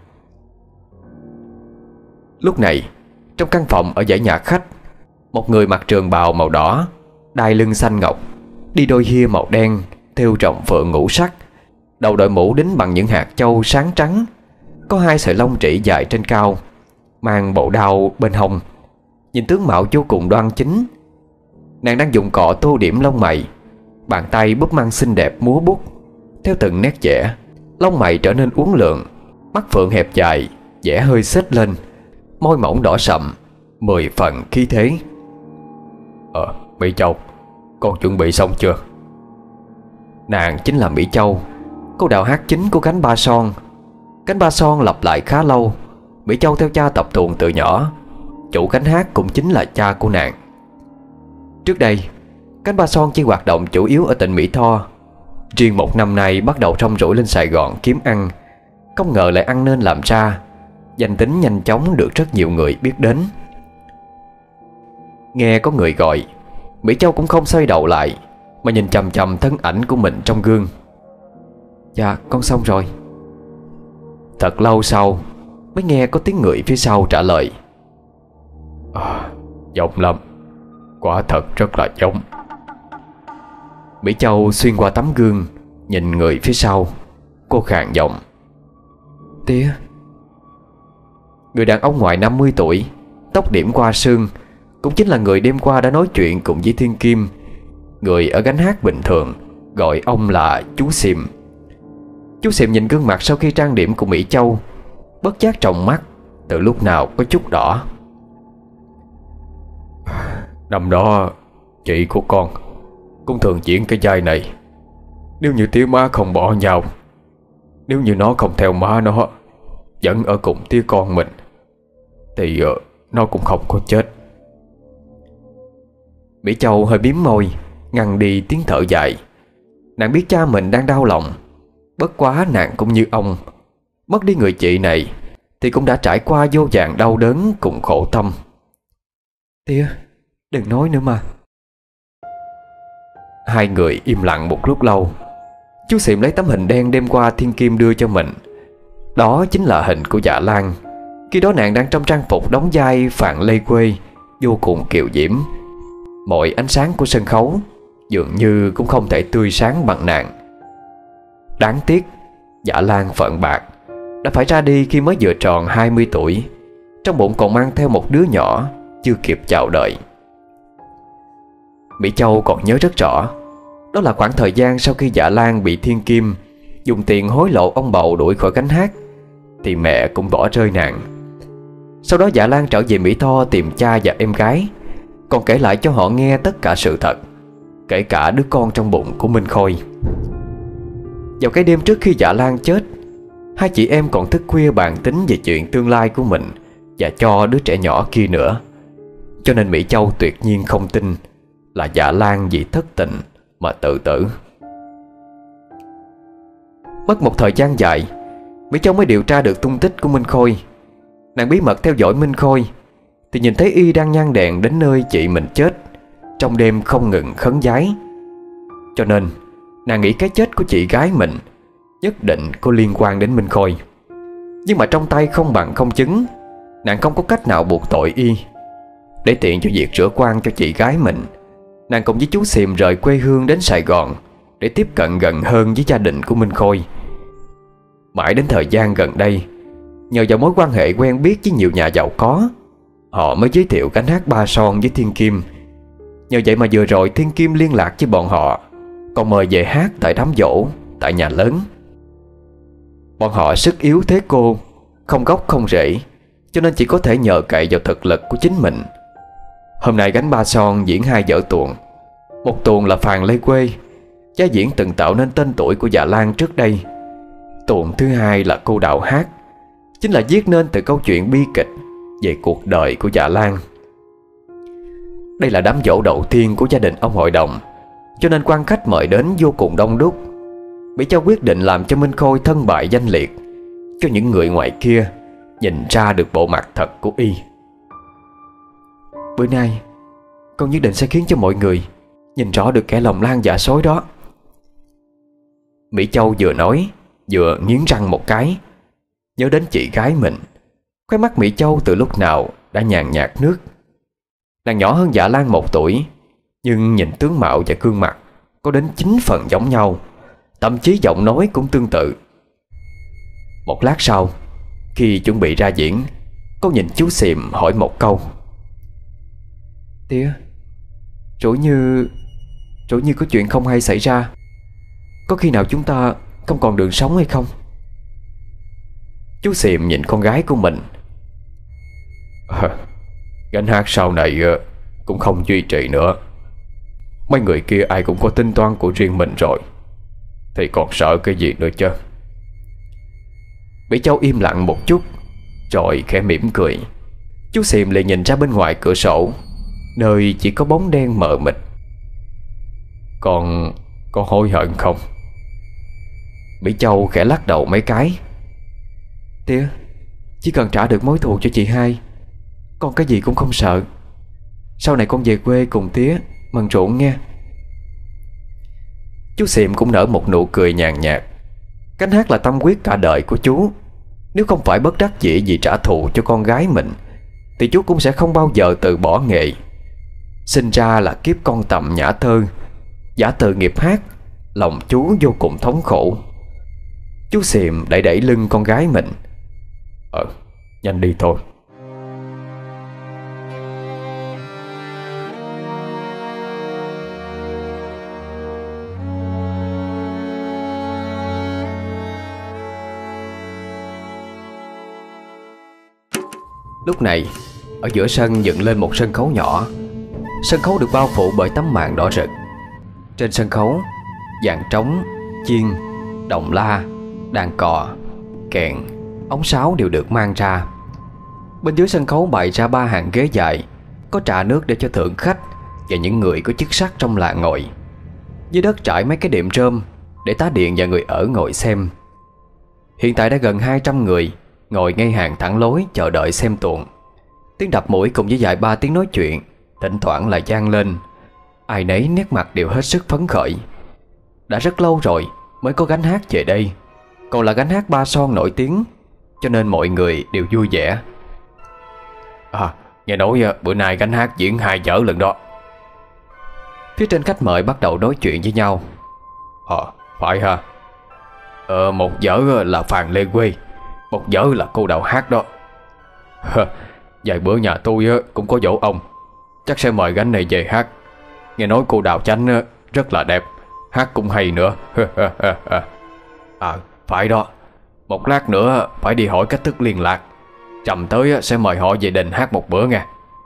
Lúc này trong căn phòng ở dãy nhà khách, một người mặc trường bào màu đỏ, đai lưng xanh ngọc, đi đôi hia màu đen thêu rồng phượng ngũ sắc, đầu đội mũ đính bằng những hạt châu sáng trắng, có hai sợi lông trĩ dài trên cao, mang bộ đao bên hông, nhìn tướng mạo vô cùng đoan chính. Nàng đang dùng cọ tô điểm lông mày, bàn tay búp măng xinh đẹp múa bút theo từng nét vẽ. Lông mày trở nên uốn lượn, mắt phượng hẹp dài, vẽ hơi xếch lên, môi mỏng đỏ sậm, mười phần khí thế. Ờ, Mỹ Châu, con chuẩn bị xong chưa? Nàng chính là Mỹ Châu, cô đạo hát chính của cánh ba son. Cánh ba son lặp lại khá lâu. Mỹ Châu theo cha tập tuồng từ nhỏ, chủ cánh hát cũng chính là cha của nàng. Trước đây, cánh ba son chỉ hoạt động chủ yếu ở tỉnh Mỹ Tho. Riêng một năm nay bắt đầu rong ruổi lên Sài Gòn kiếm ăn, không ngờ lại ăn nên làm ra, danh tính nhanh chóng được rất nhiều người biết đến. Nghe có người gọi, Mỹ Châu cũng không xoay đầu lại, mà nhìn chằm chằm thân ảnh của mình trong gương. Dạ con xong rồi. Thật lâu sau mới nghe có tiếng người phía sau trả lời. Giống lắm, quả thật rất là giống. Mỹ Châu xuyên qua tấm gương, nhìn người phía sau. Cô khàn giọng: Tía. Người đàn ông ngoài năm mươi tuổi, tóc điểm qua sương, cũng chính là người đêm qua đã nói chuyện cùng với Thiên Kim, người ở gánh hát bình thường gọi ông là chú Xìm. Chú Xìm nhìn gương mặt sau khi trang điểm của Mỹ Châu, bất giác trong mắt từ lúc nào có chút đỏ. Năm đó chị của con cũng thường diễn cái vai này. Nếu như tía má không bỏ nhau, nếu như nó không theo má nó, vẫn ở cùng tía con mình, thì uh, nó cũng không có chết. Mỹ Châu hơi biếm môi, ngăn đi tiếng thở dài. Nàng biết cha mình đang đau lòng. Bất quá nàng cũng như ông, mất đi người chị này thì cũng đã trải qua vô vàn đau đớn cùng khổ tâm. Tía, đừng nói nữa mà. Hai người im lặng một lúc lâu. Chú Xịm lấy tấm hình đen đêm qua Thiên Kim đưa cho mình. Đó chính là hình của Dạ Lan. Khi đó nàng đang trong trang phục đóng vai Phạn Lê Quê, vô cùng kiều diễm. Mọi ánh sáng của sân khấu dường như cũng không thể tươi sáng bằng nàng. Đáng tiếc, Dạ Lan phận bạc, đã phải ra đi khi mới vừa tròn hai mươi tuổi. Trong bụng còn mang theo một đứa nhỏ chưa kịp chào đời. Mỹ Châu còn nhớ rất rõ. Đó là khoảng thời gian sau khi Dạ Lan bị Thiên Kim dùng tiền hối lộ ông bầu đuổi khỏi gánh hát, thì mẹ cũng bỏ rơi nàng. Sau đó Dạ Lan trở về Mỹ Tho tìm cha và em gái, còn kể lại cho họ nghe tất cả sự thật, kể cả đứa con trong bụng của Minh Khôi. Vào cái đêm trước khi Dạ Lan chết, hai chị em còn thức khuya bàn tính về chuyện tương lai của mình và cho đứa trẻ nhỏ kia nữa. Cho nên Mỹ Châu tuyệt nhiên không tin là Dạ Lan vì thất tình mà tự tử. Mất một thời gian dài, Mỹ Châu mới điều tra được tung tích của Minh Khôi. Nàng bí mật theo dõi Minh Khôi thì nhìn thấy y đang nhang đèn đến nơi chị mình chết, trong đêm không ngừng khấn vái. Cho nên nàng nghĩ cái chết của chị gái mình nhất định có liên quan đến Minh Khôi. Nhưng mà trong tay không bằng không chứng, nàng không có cách nào buộc tội y. Để tiện cho việc rửa quan cho chị gái mình, nàng cùng với chú Xìm rời quê hương đến Sài Gòn để tiếp cận gần hơn với gia đình của Minh Khôi. Mãi đến thời gian gần đây, nhờ vào mối quan hệ quen biết với nhiều nhà giàu có, họ mới giới thiệu gánh hát Ba Son với Thiên Kim. Nhờ vậy mà vừa rồi Thiên Kim liên lạc với bọn họ, còn mời về hát tại đám giỗ tại nhà lớn. Bọn họ sức yếu thế cô, không gốc không rễ, cho nên chỉ có thể nhờ cậy vào thực lực của chính mình. Hôm nay gánh Ba Son diễn hai vở tuồng. Một tuồng là Phàn Lê Quê, gia diễn từng tạo nên tên tuổi của Dạ Lan trước đây. Tuồng thứ hai là Cô Đạo Hát, chính là viết nên từ câu chuyện bi kịch về cuộc đời của Dạ Lan. Đây là đám giỗ đầu tiên của gia đình ông hội đồng, cho nên quan khách mời đến vô cùng đông đúc. Mỹ Châu quyết định làm cho Minh Khôi thân bại danh liệt, cho những người ngoài kia nhìn ra được bộ mặt thật của y. Bữa nay con nhất định sẽ khiến cho mọi người nhìn rõ được kẻ lòng lan dạ sói đó. Mỹ Châu vừa nói vừa nghiến răng một cái. Nhớ đến chị gái mình, khóe mắt Mỹ Châu từ lúc nào đã nhàn nhạt nước. Nàng nhỏ hơn Dạ Lan một tuổi, nhưng nhìn tướng mạo và gương mặt có đến chín phần giống nhau, thậm chí giọng nói cũng tương tự. Một lát sau, khi chuẩn bị ra diễn, cô nhìn chú Xìm hỏi một câu: Tía, rủi như Rủi như có chuyện không hay xảy ra, có khi nào chúng ta không còn đường sống hay không? Chú Xìm nhìn con gái của mình: à, gánh hát sau này cũng không duy trì nữa. Mấy người kia ai cũng có tính toán của riêng mình rồi, thì còn sợ cái gì nữa chứ? Mỹ Châu im lặng một chút rồi khẽ mỉm cười. Chú Xìm lại nhìn ra bên ngoài cửa sổ, nơi chỉ có bóng đen mờ mịt. Con có hối hận không? Mỹ Châu khẽ lắc đầu mấy cái. Tía, chỉ cần trả được mối thù cho chị hai, con cái gì cũng không sợ. Sau này con về quê cùng tía mần rộn nghe. Chú Xìm cũng nở một nụ cười nhàn nhạt. Gánh hát là tâm huyết cả đời của chú. Nếu không phải bất đắc dĩ vì trả thù cho con gái mình, thì chú cũng sẽ không bao giờ từ bỏ nghề. Sinh ra là kiếp con tầm nhã thơ, giả từ nghiệp hát, lòng chú vô cùng thống khổ. Chú Xiềm đẩy đẩy lưng con gái mình. Ờ, nhanh đi thôi. Lúc này, ở giữa sân dựng lên một sân khấu nhỏ. Sân khấu được bao phủ bởi tấm màn đỏ rực. Trên sân khấu, dàn trống, chiên, đồng la, đàn cò, kèn, ống sáo đều được mang ra. Bên dưới sân khấu bày ra ba hàng ghế dài, có trà nước để cho thượng khách và những người có chức sắc trong làng ngồi. Dưới đất trải mấy cái đệm rơm để tá điện và người ở ngồi xem. Hiện tại đã gần hai trăm người ngồi ngay hàng thẳng lối chờ đợi xem tuồng. Tiếng đập mũi cùng với vài ba tiếng nói chuyện thỉnh thoảng lại vang lên. Ai nấy nét mặt đều hết sức phấn khởi. Đã rất lâu rồi mới có gánh hát về đây, còn là gánh hát Ba Son nổi tiếng, cho nên mọi người đều vui vẻ. À, nghe nói bữa nay gánh hát diễn hai dở lần đó. Phía trên khách mời bắt đầu nói chuyện với nhau. Ờ, phải ha. Ờ, một dở là Phàn Lê Quê, một dở là cô Đào Hát đó. Vài bữa nhà tôi cũng có dỗ ông, chắc sẽ mời gánh này về hát. Nghe nói cô Đào Chánh rất là đẹp, hát cũng hay nữa. À, phải đó. Một lát nữa phải đi hỏi cách thức liên lạc. Trầm tới sẽ mời họ về đình hát một bữa nha.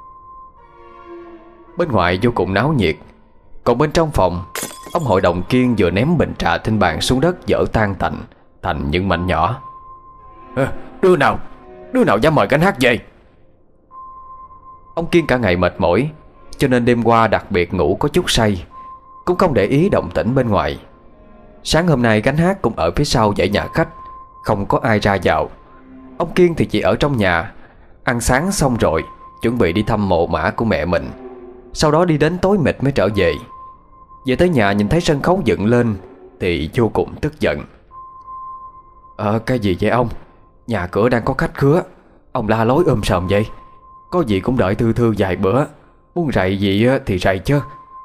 Bên ngoài vô cùng náo nhiệt. Còn bên trong phòng, ông hội đồng Kiên vừa ném bình trà trên bàn xuống đất, dở tan tành thành những mảnh nhỏ. À, đứa nào Đứa nào dám mời gánh hát về? Ông Kiên cả ngày mệt mỏi, cho nên đêm qua đặc biệt ngủ có chút say, cũng không để ý động tĩnh bên ngoài. Sáng hôm nay gánh hát cũng ở phía sau dãy nhà khách, không có ai ra vào. Ông Kiên thì chỉ ở trong nhà, ăn sáng xong rồi chuẩn bị đi thăm mộ mã của mẹ mình, sau đó đi đến tối mịt mới trở về. Về tới nhà nhìn thấy sân khấu dựng lên thì vô cùng tức giận. Ờ, cái gì vậy ông? Nhà cửa đang có khách khứa, ông la lối ôm sòm vậy? Có gì cũng đợi thư thư vài bữa, muốn rầy gì thì rầy chứ.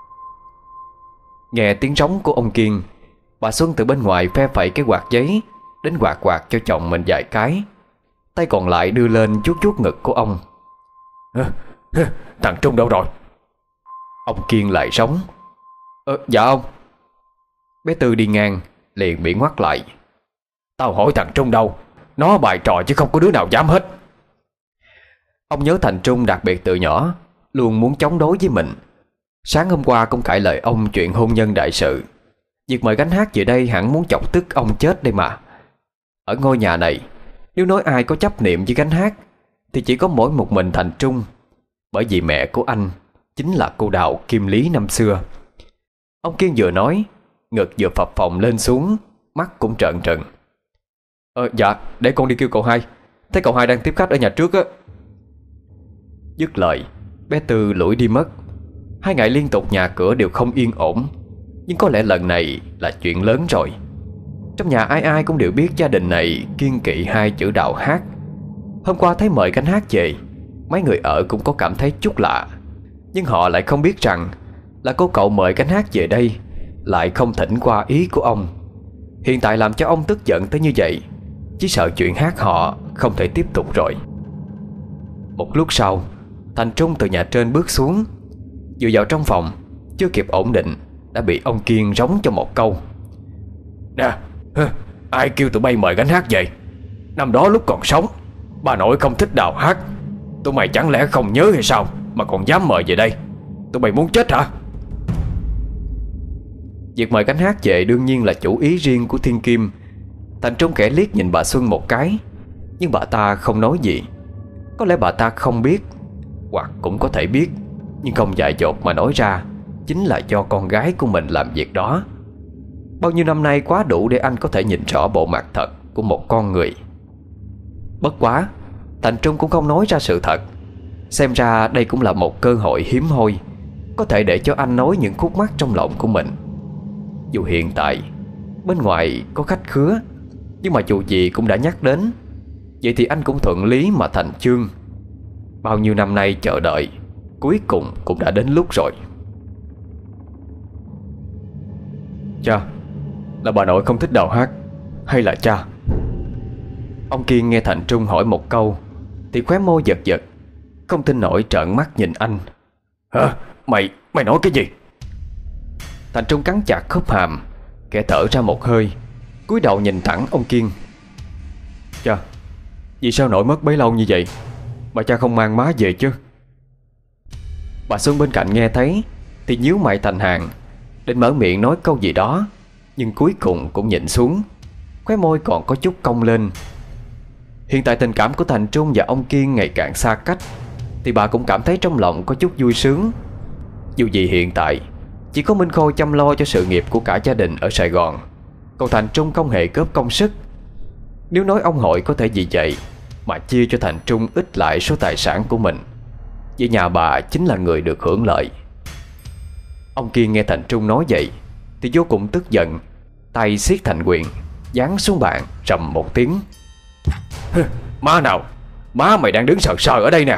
Nghe tiếng trống của ông Kiên, bà Xuân từ bên ngoài phe phẩy cái quạt giấy đến quạt quạt cho chồng mình vài cái, tay còn lại đưa lên chuốt chuốt ngực của ông. Thằng Trung đâu rồi? Ông Kiên lại sống. Ờ, dạ ông. Bé Tư đi ngang liền bị ngoắt lại. Tao hỏi thằng Trung đâu? Nó bài trò chứ không có đứa nào dám hết. Ông nhớ thằng Trung đặc biệt từ nhỏ luôn muốn chống đối với mình. Sáng hôm qua cũng cãi lời ông chuyện hôn nhân đại sự. Việc mời gánh hát về đây hẳn muốn chọc tức ông chết đây mà. Ở ngôi nhà này, nếu nói ai có chấp niệm với gánh hát thì chỉ có mỗi một mình thằng Trung, bởi vì mẹ của anh chính là cô Đào Kim Lý năm xưa. Ông Kiên vừa nói, ngực vừa phập phồng lên xuống, mắt cũng trợn trừng. Ờ, dạ, để con đi kêu cậu hai. Thấy cậu hai đang tiếp khách ở nhà trước á. Dứt lời, bé Tư lủi đi mất. Hai ngày liên tục nhà cửa đều không yên ổn, nhưng có lẽ lần này là chuyện lớn rồi. Trong nhà ai ai cũng đều biết gia đình này kiêng kỵ hai chữ Đào Hát. Hôm qua thấy mời gánh hát về, mấy người ở cũng có cảm thấy chút lạ, nhưng họ lại không biết rằng là cô cậu mời gánh hát về đây lại không thỉnh qua ý của ông. Hiện tại làm cho ông tức giận tới như vậy, chỉ sợ chuyện hát họ không thể tiếp tục rồi. Một lúc sau, Thành Trung từ nhà trên bước xuống, vừa vào trong phòng, chưa kịp ổn định đã bị ông Kiên rống cho một câu. Nè, ai kêu tụi bay mời gánh hát về? Năm đó lúc còn sống, bà nội không thích Đào Hát. Tụi mày chẳng lẽ không nhớ hay sao mà còn dám mời về đây? Tụi mày muốn chết hả? Việc mời gánh hát về đương nhiên là chủ ý riêng của Thiên Kim. Thành Trung khẽ liếc nhìn bà Xuân một cái, nhưng bà ta không nói gì. Có lẽ bà ta không biết, hoặc cũng có thể biết, nhưng không dại dột mà nói ra, chính là do con gái của mình làm việc đó. Bao nhiêu năm nay quá đủ để anh có thể nhìn rõ bộ mặt thật của một con người. Bất quá, Thành Trung cũng không nói ra sự thật. Xem ra đây cũng là một cơ hội hiếm hoi, có thể để cho anh nói những khúc mắc trong lòng của mình. Dù hiện tại bên ngoài có khách khứa, nhưng mà dù gì cũng đã nhắc đến, vậy thì anh cũng thuận lý mà thành chương. Bao nhiêu năm nay chờ đợi cuối cùng cũng đã đến lúc rồi. Cha, là bà nội không thích đào hát hay là cha? Ông Kiên nghe Thành Trung hỏi một câu thì khóe môi giật giật, không tin nổi trợn mắt nhìn anh. Hả? Mày, mày nói cái gì? Thành Trung cắn chặt khớp hàm, kẻ thở ra một hơi, cúi đầu nhìn thẳng ông Kiên. Cha, vì sao nội mất bấy lâu như vậy mà cha không mang má về chứ? Bà Xuân bên cạnh nghe thấy thì nhíu mày thành hàng, định mở miệng nói câu gì đó, nhưng cuối cùng cũng nhịn xuống, khóe môi còn có chút cong lên. Hiện tại tình cảm của Thành Trung và ông Kiên ngày càng xa cách, thì bà cũng cảm thấy trong lòng có chút vui sướng. Dù gì hiện tại chỉ có Minh Khôi chăm lo cho sự nghiệp của cả gia đình ở Sài Gòn, còn Thành Trung không hề góp công sức. Nếu nói ông hội có thể vì vậy mà chia cho Thành Trung ít lại số tài sản của mình, vậy nhà bà chính là người được hưởng lợi. Ông Kiên nghe Thành Trung nói vậy thì vô cùng tức giận, tay siết thành quyền, giáng xuống bàn rầm một tiếng. Má nào? Má mày đang đứng sờ sờ ở đây nè.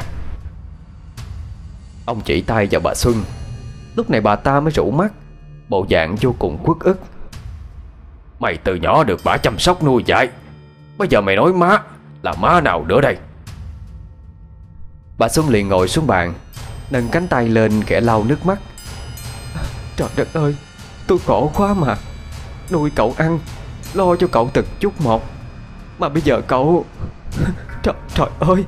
Ông chỉ tay vào bà Xuân. Lúc này bà ta mới rũ mắt, bộ dạng vô cùng uất ức. Mày từ nhỏ được bà chăm sóc nuôi dạy, bây giờ mày nói má là má nào nữa đây? Bà Xuân liền ngồi xuống bàn, nâng cánh tay lên khẽ lau nước mắt. Trời đất ơi, tôi khổ quá mà. Nuôi cậu ăn, lo cho cậu từng chút một, mà bây giờ cậu... Trời, trời ơi.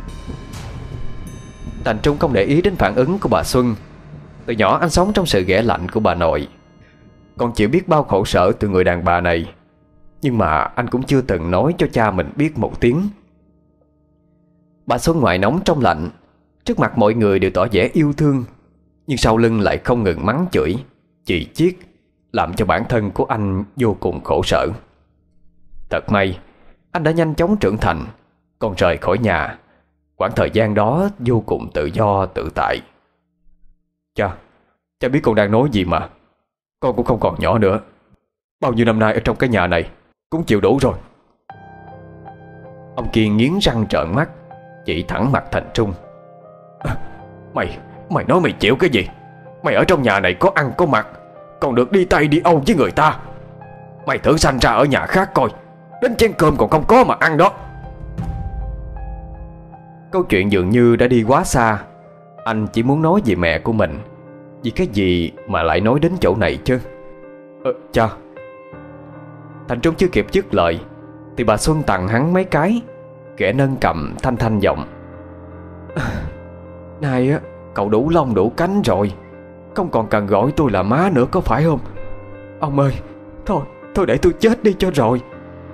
Thành Trung không để ý đến phản ứng của bà Xuân. Từ nhỏ anh sống trong sự ghẻ lạnh của bà nội, còn chịu biết bao khổ sở từ người đàn bà này, nhưng mà anh cũng chưa từng nói cho cha mình biết một tiếng. Bà Xuân ngoài nóng trong lạnh, trước mặt mọi người đều tỏ vẻ yêu thương, nhưng sau lưng lại không ngừng mắng chửi, chì chiết, làm cho bản thân của anh vô cùng khổ sở. Thật may anh đã nhanh chóng trưởng thành, còn rời khỏi nhà. Quãng thời gian đó vô cùng tự do tự tại. Cha, cha biết con đang nói gì mà. Con cũng không còn nhỏ nữa. Bao nhiêu năm nay ở trong cái nhà này cũng chịu đủ rồi. Ông Kiên nghiến răng trợn mắt, chỉ thẳng mặt Thành Trung. À, Mày, mày nói mày chịu cái gì? Mày ở trong nhà này có ăn có mặc, còn được đi tay đi âu với người ta. Mày thử sanh ra ở nhà khác coi, đến chén cơm còn không có mà ăn đó. Câu chuyện dường như đã đi quá xa. Anh chỉ muốn nói về mẹ của mình, vì cái gì mà lại nói đến chỗ này chứ? Ờ, cha. Thành Trung chưa kịp dứt lời thì bà Xuân tặng hắn mấy cái, kẻ nâng cầm thanh thanh giọng. Này á, cậu đủ lông đủ cánh rồi, không còn cần gọi tôi là má nữa có phải không? Ông ơi, thôi, thôi để tôi chết đi cho rồi.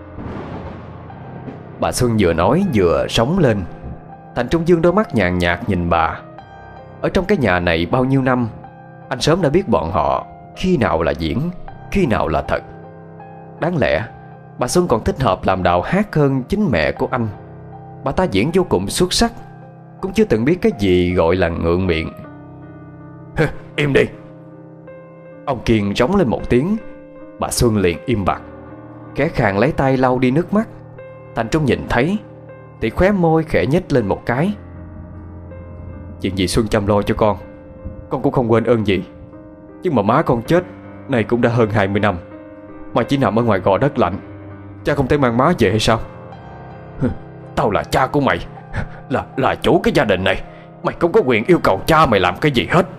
Bà Xuân vừa nói vừa sống lên. Thành Trung dương đôi mắt nhàn nhạt nhìn bà. Ở trong cái nhà này bao nhiêu năm, anh sớm đã biết bọn họ khi nào là diễn, khi nào là thật. Đáng lẽ bà Xuân còn thích hợp làm đạo hát hơn chính mẹ của anh. Bà ta diễn vô cùng xuất sắc, cũng chưa từng biết cái gì gọi là ngượng miệng. Im đi. Ông Kiên rống lên một tiếng. Bà Xuân liền im bặt, khẽ khàng lấy tay lau đi nước mắt. Thành Trung nhìn thấy thì khóe môi khẽ nhếch lên một cái. Chuyện gì Xuân chăm lo cho con, con cũng không quên ơn gì. Nhưng mà má con chết này cũng đã hơn hai mươi năm, mà chỉ nằm ở ngoài gò đất lạnh. Cha không thể mang má về hay sao? Tao là cha của mày, Là là chủ cái gia đình này, mày không có quyền yêu cầu cha mày làm cái gì hết.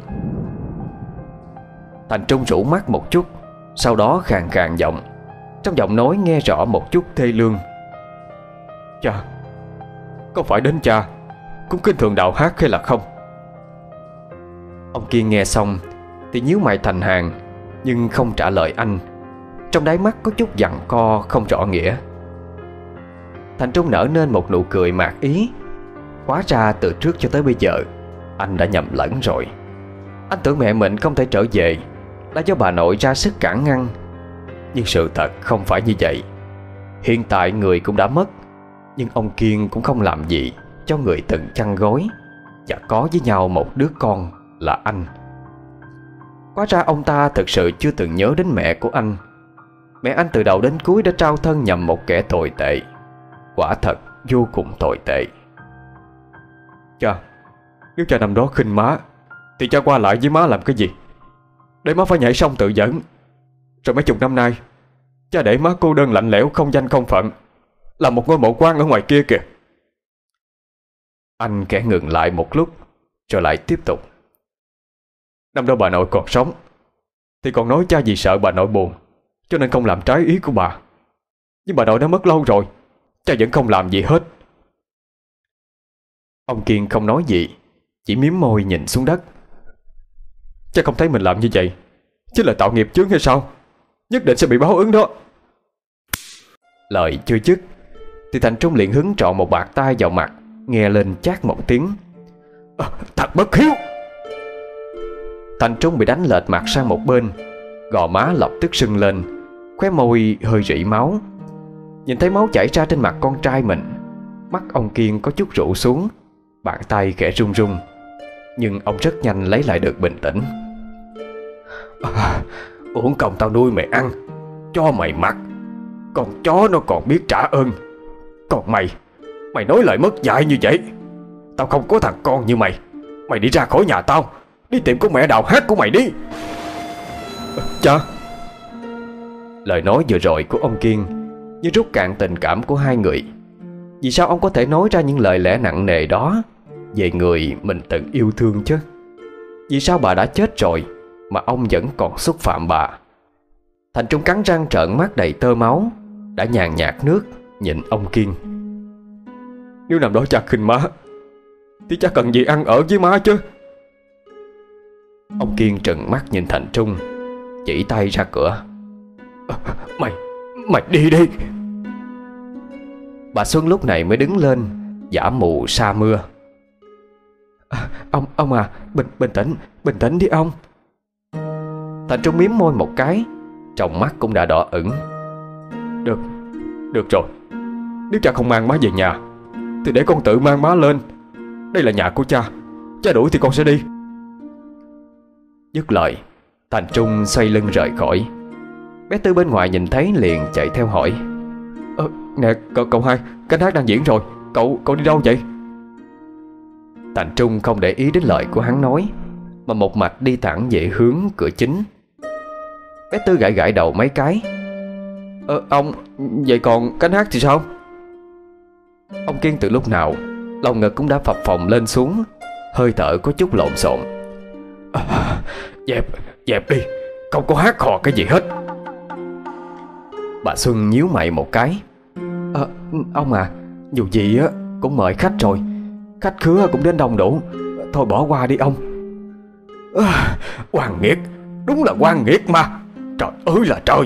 Thành Trung rũ mắt một chút, sau đó khàn khàn giọng, trong giọng nói nghe rõ một chút thê lương. Cha, có phải đến cha cũng kinh thường đạo hát hay là không? Ông Kiên nghe xong thì nhíu mày thành hàng, nhưng không trả lời anh. Trong đáy mắt có chút giằng co không rõ nghĩa. Thành Trung nở nên một nụ cười mạt ý. Hóa ra từ trước cho tới bây giờ anh đã nhầm lẫn rồi. Anh tưởng mẹ mình không thể trở về là do bà nội ra sức cản ngăn, nhưng sự thật không phải như vậy. Hiện tại người cũng đã mất, nhưng ông Kiên cũng không làm gì cho người từng chăn gối và có với nhau một đứa con là anh. Hóa ra ông ta thực sự chưa từng nhớ đến mẹ của anh. Mẹ anh từ đầu đến cuối đã trao thân nhầm một kẻ tồi tệ, quả thật vô cùng tồi tệ. Cha, Nếu cha năm đó khinh má thì cha qua lại với má làm cái gì? Để má phải nhảy sông tự vẫn. Rồi mấy chục năm nay cha để má cô đơn lạnh lẽo, không danh không phận, làm một ngôi mộ quan ở ngoài kia kìa. Anh kẻ ngừng lại một lúc rồi lại tiếp tục. Năm đó bà nội còn sống thì còn nói cha vì sợ bà nội buồn cho nên không làm trái ý của bà. Nhưng bà nội đã mất lâu rồi, cha vẫn không làm gì hết. Ông Kiên không nói gì, chỉ mím môi nhìn xuống đất. Cha không thấy mình làm như vậy chứ là tạo nghiệp chướng hay sao? Nhất định sẽ bị báo ứng đó. Lời chưa dứt thì Thành Trung liền hứng trọn một bạt tai vào mặt, nghe lên chát một tiếng. À, thật bất hiếu! Thành Trung bị đánh lệch mặt sang một bên, gò má lập tức sưng lên, khóe môi hơi rỉ máu. Nhìn thấy máu chảy ra trên mặt con trai mình, mắt ông Kiên có chút rũ xuống, bàn tay khẽ run run. Nhưng ông rất nhanh lấy lại được bình tĩnh. À, uổng công tao nuôi mày ăn, cho mày mặc, con chó nó còn biết trả ơn. Còn mày, mày nói lời mất dạy như vậy. Tao không có thằng con như mày. Mày đi ra khỏi nhà tao, đi tìm con mẹ đào hát của mày đi. À, cha. Lời nói vừa rồi của ông Kiên như rút cạn tình cảm của hai người. Vì sao ông có thể nói ra những lời lẽ nặng nề đó về người mình từng yêu thương chứ? Vì sao bà đã chết rồi mà ông vẫn còn xúc phạm bà? Thành Trung cắn răng trợn mắt đầy tơ máu, đã nhàn nhạt nước nhìn ông Kiên. Nếu năm đó cha khinh má thì cha cần gì ăn ở với má chứ? Ông Kiên trừng mắt nhìn Thành Trung, chỉ tay ra cửa. À, mày, mày đi đi. Bà Xuân lúc này mới đứng lên, giả mù sa mưa. À, ông, ông à, bình, bình tĩnh, bình tĩnh đi ông. Thành Trung miếm môi một cái, trong mắt cũng đã đỏ ửng. Được, được rồi. Nếu cha không mang má về nhà thì để con tự mang má lên. Đây là nhà của cha, cha đuổi thì con sẽ đi. Dứt lời, Thành Trung xoay lưng rời khỏi. Bé Tư bên ngoài nhìn thấy liền chạy theo hỏi. Ờ, nè cậu, cậu hai, cánh hát đang diễn rồi. Cậu, cậu đi đâu vậy? Thành Trung không để ý đến lời của hắn nói, mà một mạch đi thẳng về hướng cửa chính. Bé Tư gãi gãi đầu mấy cái. Ờ, ông, vậy còn cánh hát thì sao? Ông Kiên từ lúc nào lòng ngực cũng đã phập phồng lên xuống, hơi thở có chút lộn xộn. À, dẹp, dẹp đi, không có hát hò cái gì hết. Bà Xuân nhíu mày một cái. À, ông à, dù gì á cũng mời khách rồi, khách khứa cũng đến đông đủ, thôi bỏ qua đi ông. À, oan nghiệt, đúng là oan nghiệt mà. Trời ơi là trời.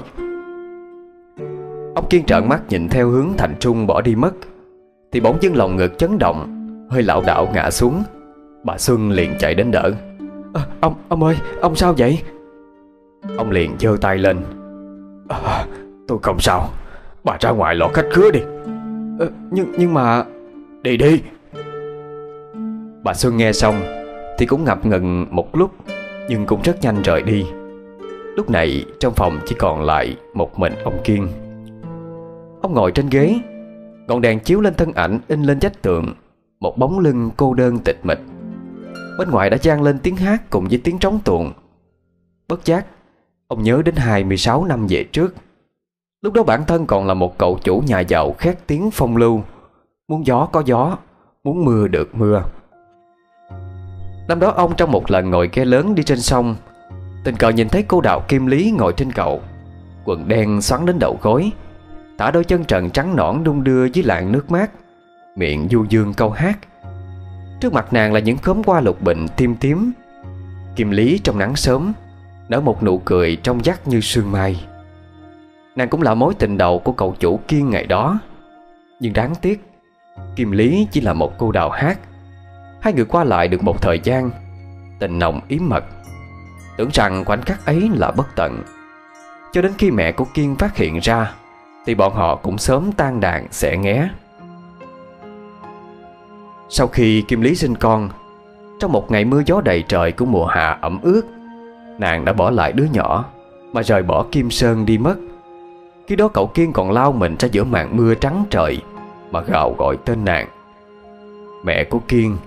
Ông Kiên trợn mắt nhìn theo hướng Thành Trung bỏ đi mất, thì bỗng dưng lòng ngực chấn động, hơi lảo đảo ngã xuống. Bà Xuân liền chạy đến đỡ. À, ông, ông ơi, ông sao vậy? Ông liền giơ tay lên. À, tôi không sao, bà ra ngoài lọ khách khứa đi. À, nhưng nhưng mà đi đi. Bà Xuân nghe xong thì cũng ngập ngừng một lúc, nhưng cũng rất nhanh rời đi. Lúc này trong phòng chỉ còn lại một mình ông Kiên. Ông ngồi trên ghế, ngọn đèn chiếu lên thân ảnh in lên vách tường, một bóng lưng cô đơn tịch mịch. Bên ngoài đã vang lên tiếng hát cùng với tiếng trống tuồng. Bất giác ông nhớ đến hai mươi sáu năm về trước. Lúc đó bản thân còn là một cậu chủ nhà giàu khét tiếng phong lưu, muốn gió có gió, muốn mưa được mưa. Năm đó ông trong một lần ngồi ghe lớn đi trên sông, tình cờ nhìn thấy cô Đào Kim Lý ngồi trên cậu, quần đen xoắn đến đầu gối, thả đôi chân trần trắng nõn đung đưa dưới làn nước mát, miệng du dương câu hát. Trước mặt nàng là những khóm hoa lục bình tím tím. Kim Lý trong nắng sớm nở một nụ cười trong vắt như sương mai. Nàng cũng là mối tình đầu của cậu chủ Kiên ngày đó. Nhưng đáng tiếc, Kim Lý chỉ là một cô đào hát. Hai người qua lại được một thời gian, tình nồng yếm mật, tưởng rằng khoảnh khắc ấy là bất tận. Cho đến khi mẹ của Kiên phát hiện ra thì bọn họ cũng sớm tan đàn xẻ nghé. Sau khi Kim Lý sinh con, trong một ngày mưa gió đầy trời của mùa hạ ẩm ướt, nàng đã bỏ lại đứa nhỏ mà rời bỏ Kim Sơn đi mất. Khi đó cậu Kiên còn lao mình ra giữa màn mưa trắng trời mà gào gọi tên nàng. Mẹ của Kiên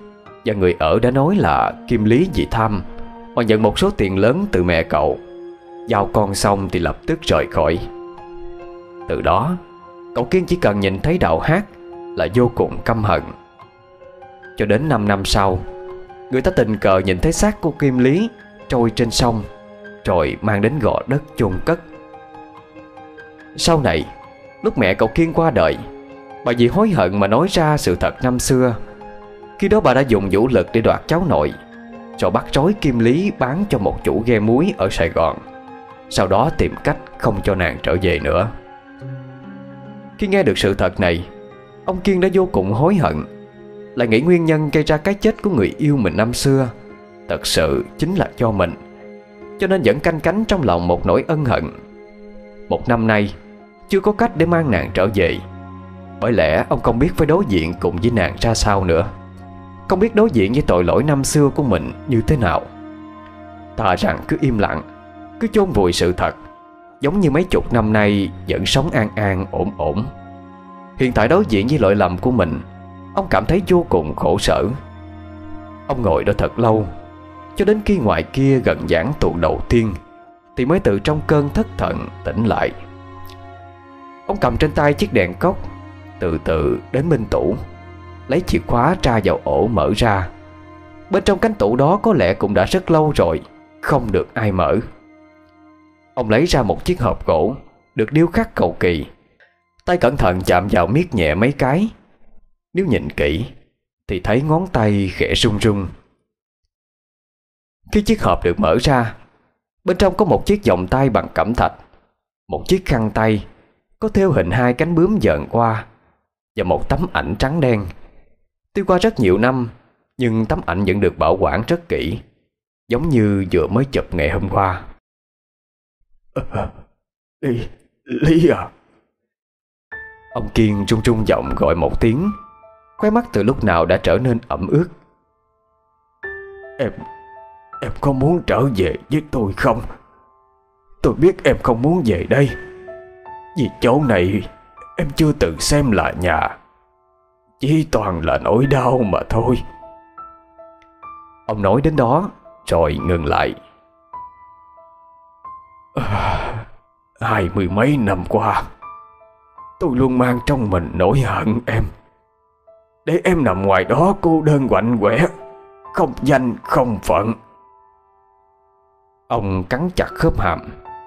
và người ở đã nói là Kim Lý vì tham mà nhận một số tiền lớn từ mẹ cậu. Giao con xong thì lập tức rời khỏi. Từ đó cậu Kiên chỉ cần nhìn thấy Đạo hát là vô cùng căm hận. Cho đến năm năm sau, người ta tình cờ nhìn thấy xác của Kim Lý trôi trên sông, rồi mang đến gò đất chôn cất. Sau này, lúc mẹ cậu Kiên qua đời, bà vì hối hận mà nói ra sự thật năm xưa. Khi đó bà đã dùng vũ lực để đoạt cháu nội, rồi bắt trói Kim Lý bán cho một chủ ghe muối ở Sài Gòn, sau đó tìm cách không cho nàng trở về nữa. Khi nghe được sự thật này, ông Kiên đã vô cùng hối hận, lại nghĩ nguyên nhân gây ra cái chết của người yêu mình năm xưa thật sự chính là do mình, cho nên vẫn canh cánh trong lòng một nỗi ân hận. Một năm nay chưa có cách để mang nàng trở về, bởi lẽ ông không biết phải đối diện cùng với nàng ra sao nữa, không biết đối diện với tội lỗi năm xưa của mình như thế nào. Thà rằng cứ im lặng, cứ chôn vùi sự thật, giống như mấy chục năm nay vẫn sống an an ổn ổn. Hiện tại đối diện với lỗi lầm của mình, ông cảm thấy vô cùng khổ sở. Ông ngồi đó thật lâu, cho đến khi ngoài kia gần giảng tuồng đầu tiên thì mới từ trong cơn thất thần tỉnh lại. Ông cầm trên tay chiếc đèn cốc, từ từ đến bên tủ, lấy chìa khóa tra vào ổ mở ra. Bên trong cánh tủ đó có lẽ cũng đã rất lâu rồi không được ai mở. Ông lấy ra một chiếc hộp gỗ được điêu khắc cầu kỳ, tay cẩn thận chạm vào miết nhẹ mấy cái. Nếu nhìn kỹ thì thấy ngón tay khẽ run run. Khi chiếc hộp được mở ra, bên trong có một chiếc vòng tay bằng cẩm thạch, một chiếc khăn tay có thêu hình hai cánh bướm vờn qua, và một tấm ảnh trắng đen. Tuy qua rất nhiều năm, nhưng tấm ảnh vẫn được bảo quản rất kỹ, giống như vừa mới chụp ngày hôm qua. à, Lý, Lý à. Ông Kiên run run giọng gọi một tiếng, khóe mắt từ lúc nào đã trở nên ẩm ướt. Em Em có muốn trở về với tôi không? Tôi biết em không muốn về đây, vì chỗ này em chưa từng xem là nhà, chỉ toàn là nỗi đau mà thôi. Ông nói đến đó rồi ngừng lại. à, Hai mươi mấy năm qua, tôi luôn mang trong mình nỗi hận em, để em nằm ngoài đó cô đơn quạnh quẻ, không danh không phận. Ông cắn chặt khớp hàm.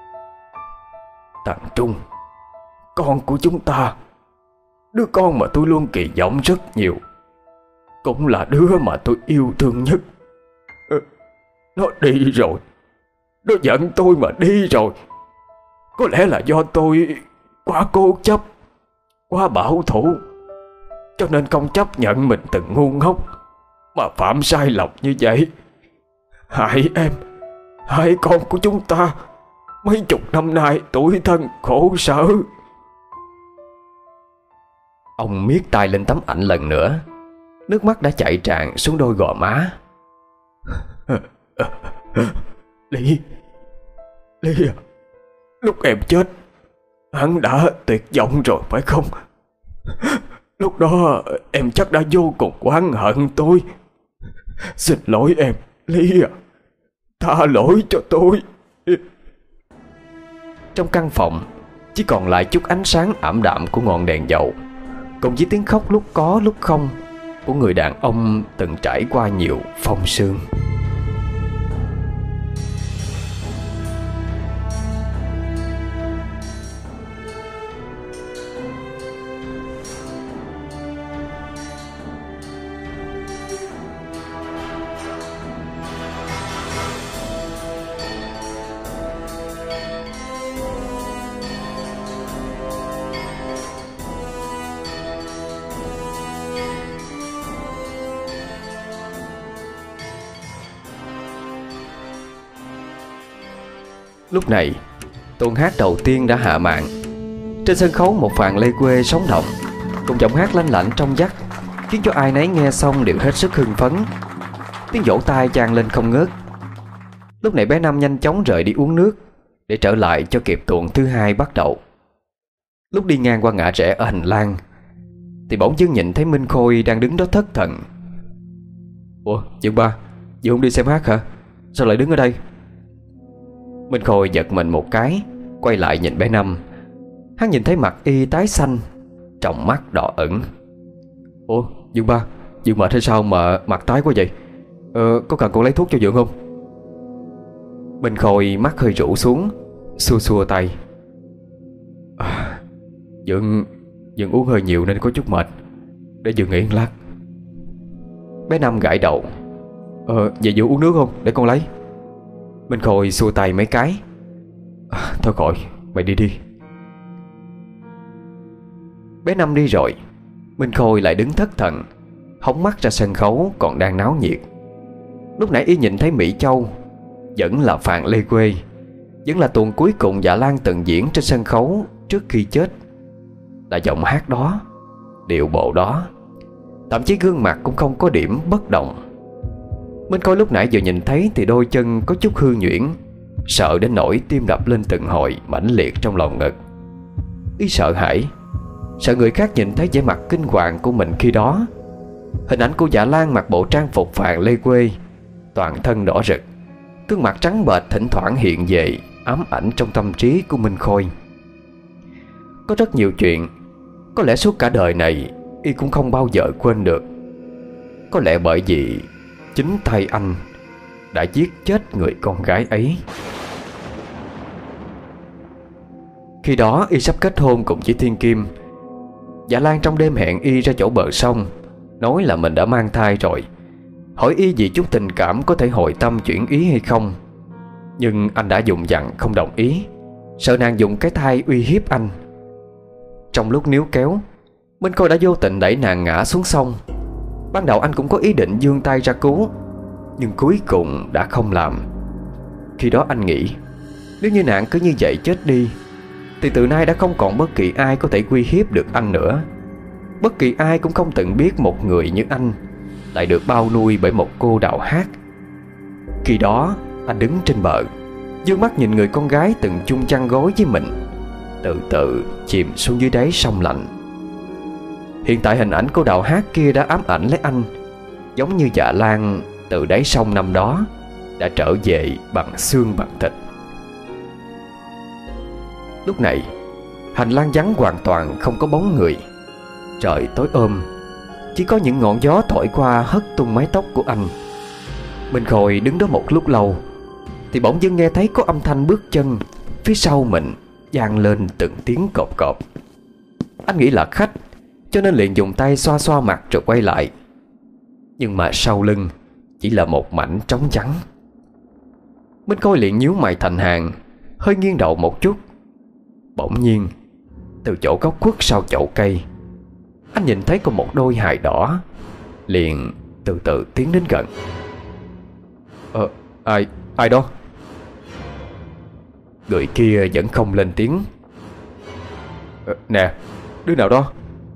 Thằng Trung, con của chúng ta, đứa con mà tôi luôn kỳ vọng rất nhiều, cũng là đứa mà tôi yêu thương nhất, nó đi rồi. Nó giận tôi mà đi rồi. Có lẽ là do tôi quá cố chấp, quá bảo thủ, cho nên không chấp nhận mình từng ngu ngốc mà phạm sai lầm như vậy. Hại em, hại con của chúng ta mấy chục năm nay tủi thân khổ sở. Ông miết tay lên tấm ảnh lần nữa, nước mắt đã chảy tràn xuống đôi gò má. Lý, Lý à, lúc em chết, hắn đã tuyệt vọng rồi phải không? Lúc đó em chắc đã vô cùng oán hận tôi. Xin lỗi em, Lý à, tha lỗi cho tôi. Trong căn phòng chỉ còn lại chút ánh sáng ảm đạm của ngọn đèn dầu, cùng với tiếng khóc lúc có lúc không của người đàn ông từng trải qua nhiều phong sương. Lúc này, tuần hát đầu tiên đã hạ màn. Trên sân khấu một phàn lê quê sống động, cùng giọng hát lanh lảnh trong vắt, khiến cho ai nấy nghe xong đều hết sức hưng phấn. Tiếng vỗ tay vang lên không ngớt. Lúc này bé Năm nhanh chóng rời đi uống nước, để trở lại cho kịp tuồng thứ hai bắt đầu. Lúc đi ngang qua ngã rẽ ở hành lang, thì bỗng dưng nhìn thấy Minh Khôi đang đứng đó thất thần. Ủa Dương Ba, Dương không đi xem hát hả? Sao lại đứng ở đây? Minh Khôi giật mình một cái, quay lại nhìn bé Năm. Hắn nhìn thấy mặt y tái xanh, trong mắt đỏ ửng. Ủa Dương Ba, Dương mệt hay sao mà mặt tái quá vậy? Ờ, có cần con lấy thuốc cho Dương không? Minh Khôi mắt hơi rũ xuống, xua xua tay. à, Dương Dương uống hơi nhiều nên có chút mệt, để Dương nghỉ một lát. Bé Năm gãi đầu. Ờ, vậy Dương uống nước không? Để con lấy. Minh Khôi xua tay mấy cái. à, Thôi khỏi, mày đi đi. Bé Năm đi rồi, Minh Khôi lại đứng thất thần, hóng mắt ra sân khấu còn đang náo nhiệt. Lúc nãy y nhìn thấy Mỹ Châu, vẫn là Phàn Lê Quê, vẫn là tuần cuối cùng Dạ Lan từng diễn trên sân khấu trước khi chết. Là giọng hát đó, điệu bộ đó, thậm chí gương mặt cũng không có điểm bất động. Minh Khôi lúc nãy vừa nhìn thấy thì đôi chân có chút hư nhuyễn, sợ đến nỗi tim đập lên từng hồi mãnh liệt trong lòng ngực. Y sợ hãi, sợ người khác nhìn thấy vẻ mặt kinh hoàng của mình khi đó. Hình ảnh của Dạ Lan mặc bộ trang phục Phàn Lê Quê, toàn thân đỏ rực, gương mặt trắng bệch thỉnh thoảng hiện về, ám ảnh trong tâm trí của Minh Khôi. Có rất nhiều chuyện có lẽ suốt cả đời này y cũng không bao giờ quên được. Có lẽ bởi vì chính tay anh đã giết chết người con gái ấy. Khi đó y sắp kết hôn cùng với Thiên Kim. Dạ Lan trong đêm hẹn y ra chỗ bờ sông, nói là mình đã mang thai rồi, hỏi y vì chút tình cảm có thể hồi tâm chuyển ý hay không. Nhưng anh đã dùng dặn không đồng ý, sợ nàng dùng cái thai uy hiếp anh. Trong lúc níu kéo, Minh Khôi đã vô tình đẩy nàng ngã xuống sông. Ban đầu anh cũng có ý định giương tay ra cứu, nhưng cuối cùng đã không làm. Khi đó anh nghĩ, nếu như nàng cứ như vậy chết đi thì từ nay đã không còn bất kỳ ai có thể uy hiếp được anh nữa. Bất kỳ ai cũng không từng biết một người như anh lại được bao nuôi bởi một cô đào hát. Khi đó anh đứng trên bờ, dương mắt nhìn người con gái từng chung chăn gối với mình từ từ chìm xuống dưới đáy sông lạnh. Hiện tại hình ảnh cô đào hát kia đã ám ảnh lấy anh, giống như Dạ Lan từ đáy sông năm đó đã trở về bằng xương bằng thịt. Lúc này hành lang vắng hoàn toàn không có bóng người. Trời tối ôm, chỉ có những ngọn gió thổi qua hất tung mái tóc của anh. Minh Khôi đứng đó một lúc lâu thì bỗng dưng nghe thấy có âm thanh bước chân phía sau mình vang lên từng tiếng cộp cộp. Anh nghĩ là khách, cho nên liền dùng tay xoa xoa mặt rồi quay lại. Nhưng mà sau lưng chỉ là một mảnh trống vắng. Minh Khôi liền nhíu mày thành hàng, hơi nghiêng đầu một chút. Bỗng nhiên từ chỗ góc khuất sau chậu cây, anh nhìn thấy có một đôi hài đỏ, liền từ từ tiến đến gần. Ờ, ai, ai đó? Người kia vẫn không lên tiếng. Ờ, nè, đứa nào đó?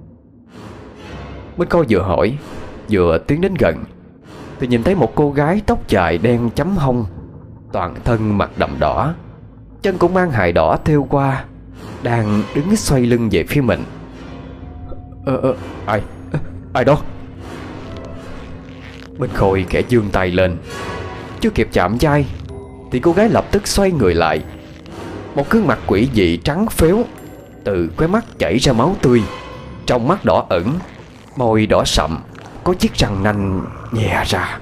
Minh Khôi vừa hỏi vừa tiến đến gần thì nhìn thấy một cô gái tóc dài đen chấm hông, toàn thân mặt đậm đỏ, chân cũng mang hài đỏ thêu qua, đang đứng xoay lưng về phía mình. Ờ, ờ, ai, ai đó? Minh Khôi khẽ giương tay lên, chưa kịp chạm vai thì cô gái lập tức xoay người lại. Một gương mặt quỷ dị trắng phếu, từ khóe mắt chảy ra máu tươi, trong mắt đỏ ẩn, môi đỏ sậm, có chiếc răng nanh nhè ra.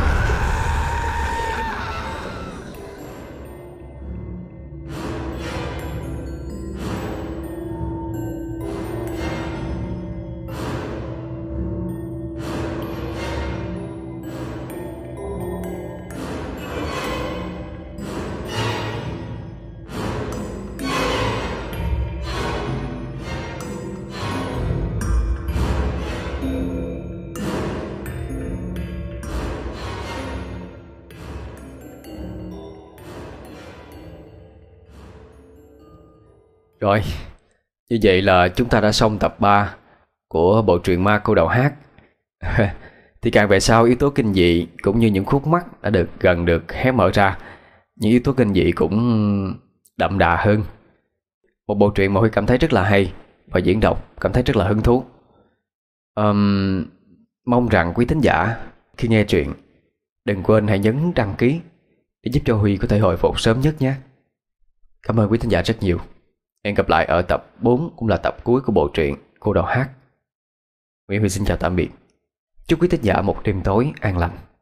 Rồi, như vậy là chúng ta đã xong tập ba của bộ truyện ma cô đào hát. Thì càng về sau, yếu tố kinh dị cũng như những khúc mắc đã được gần được hé mở ra. Những yếu tố kinh dị cũng đậm đà hơn. Một bộ truyện mà Huy cảm thấy rất là hay và diễn đọc cảm thấy rất là hứng thú. um, Mong rằng quý thính giả khi nghe truyện Đừng quên hãy nhấn đăng ký để giúp cho Huy có thể hồi phục sớm nhất nhé. Cảm ơn quý thính giả rất nhiều. Hẹn gặp lại ở tập bốn, cũng là tập cuối của bộ truyện Cô Đào Hát. Nguyễn Huy xin chào tạm biệt. Chúc quý thính giả một đêm tối an lành.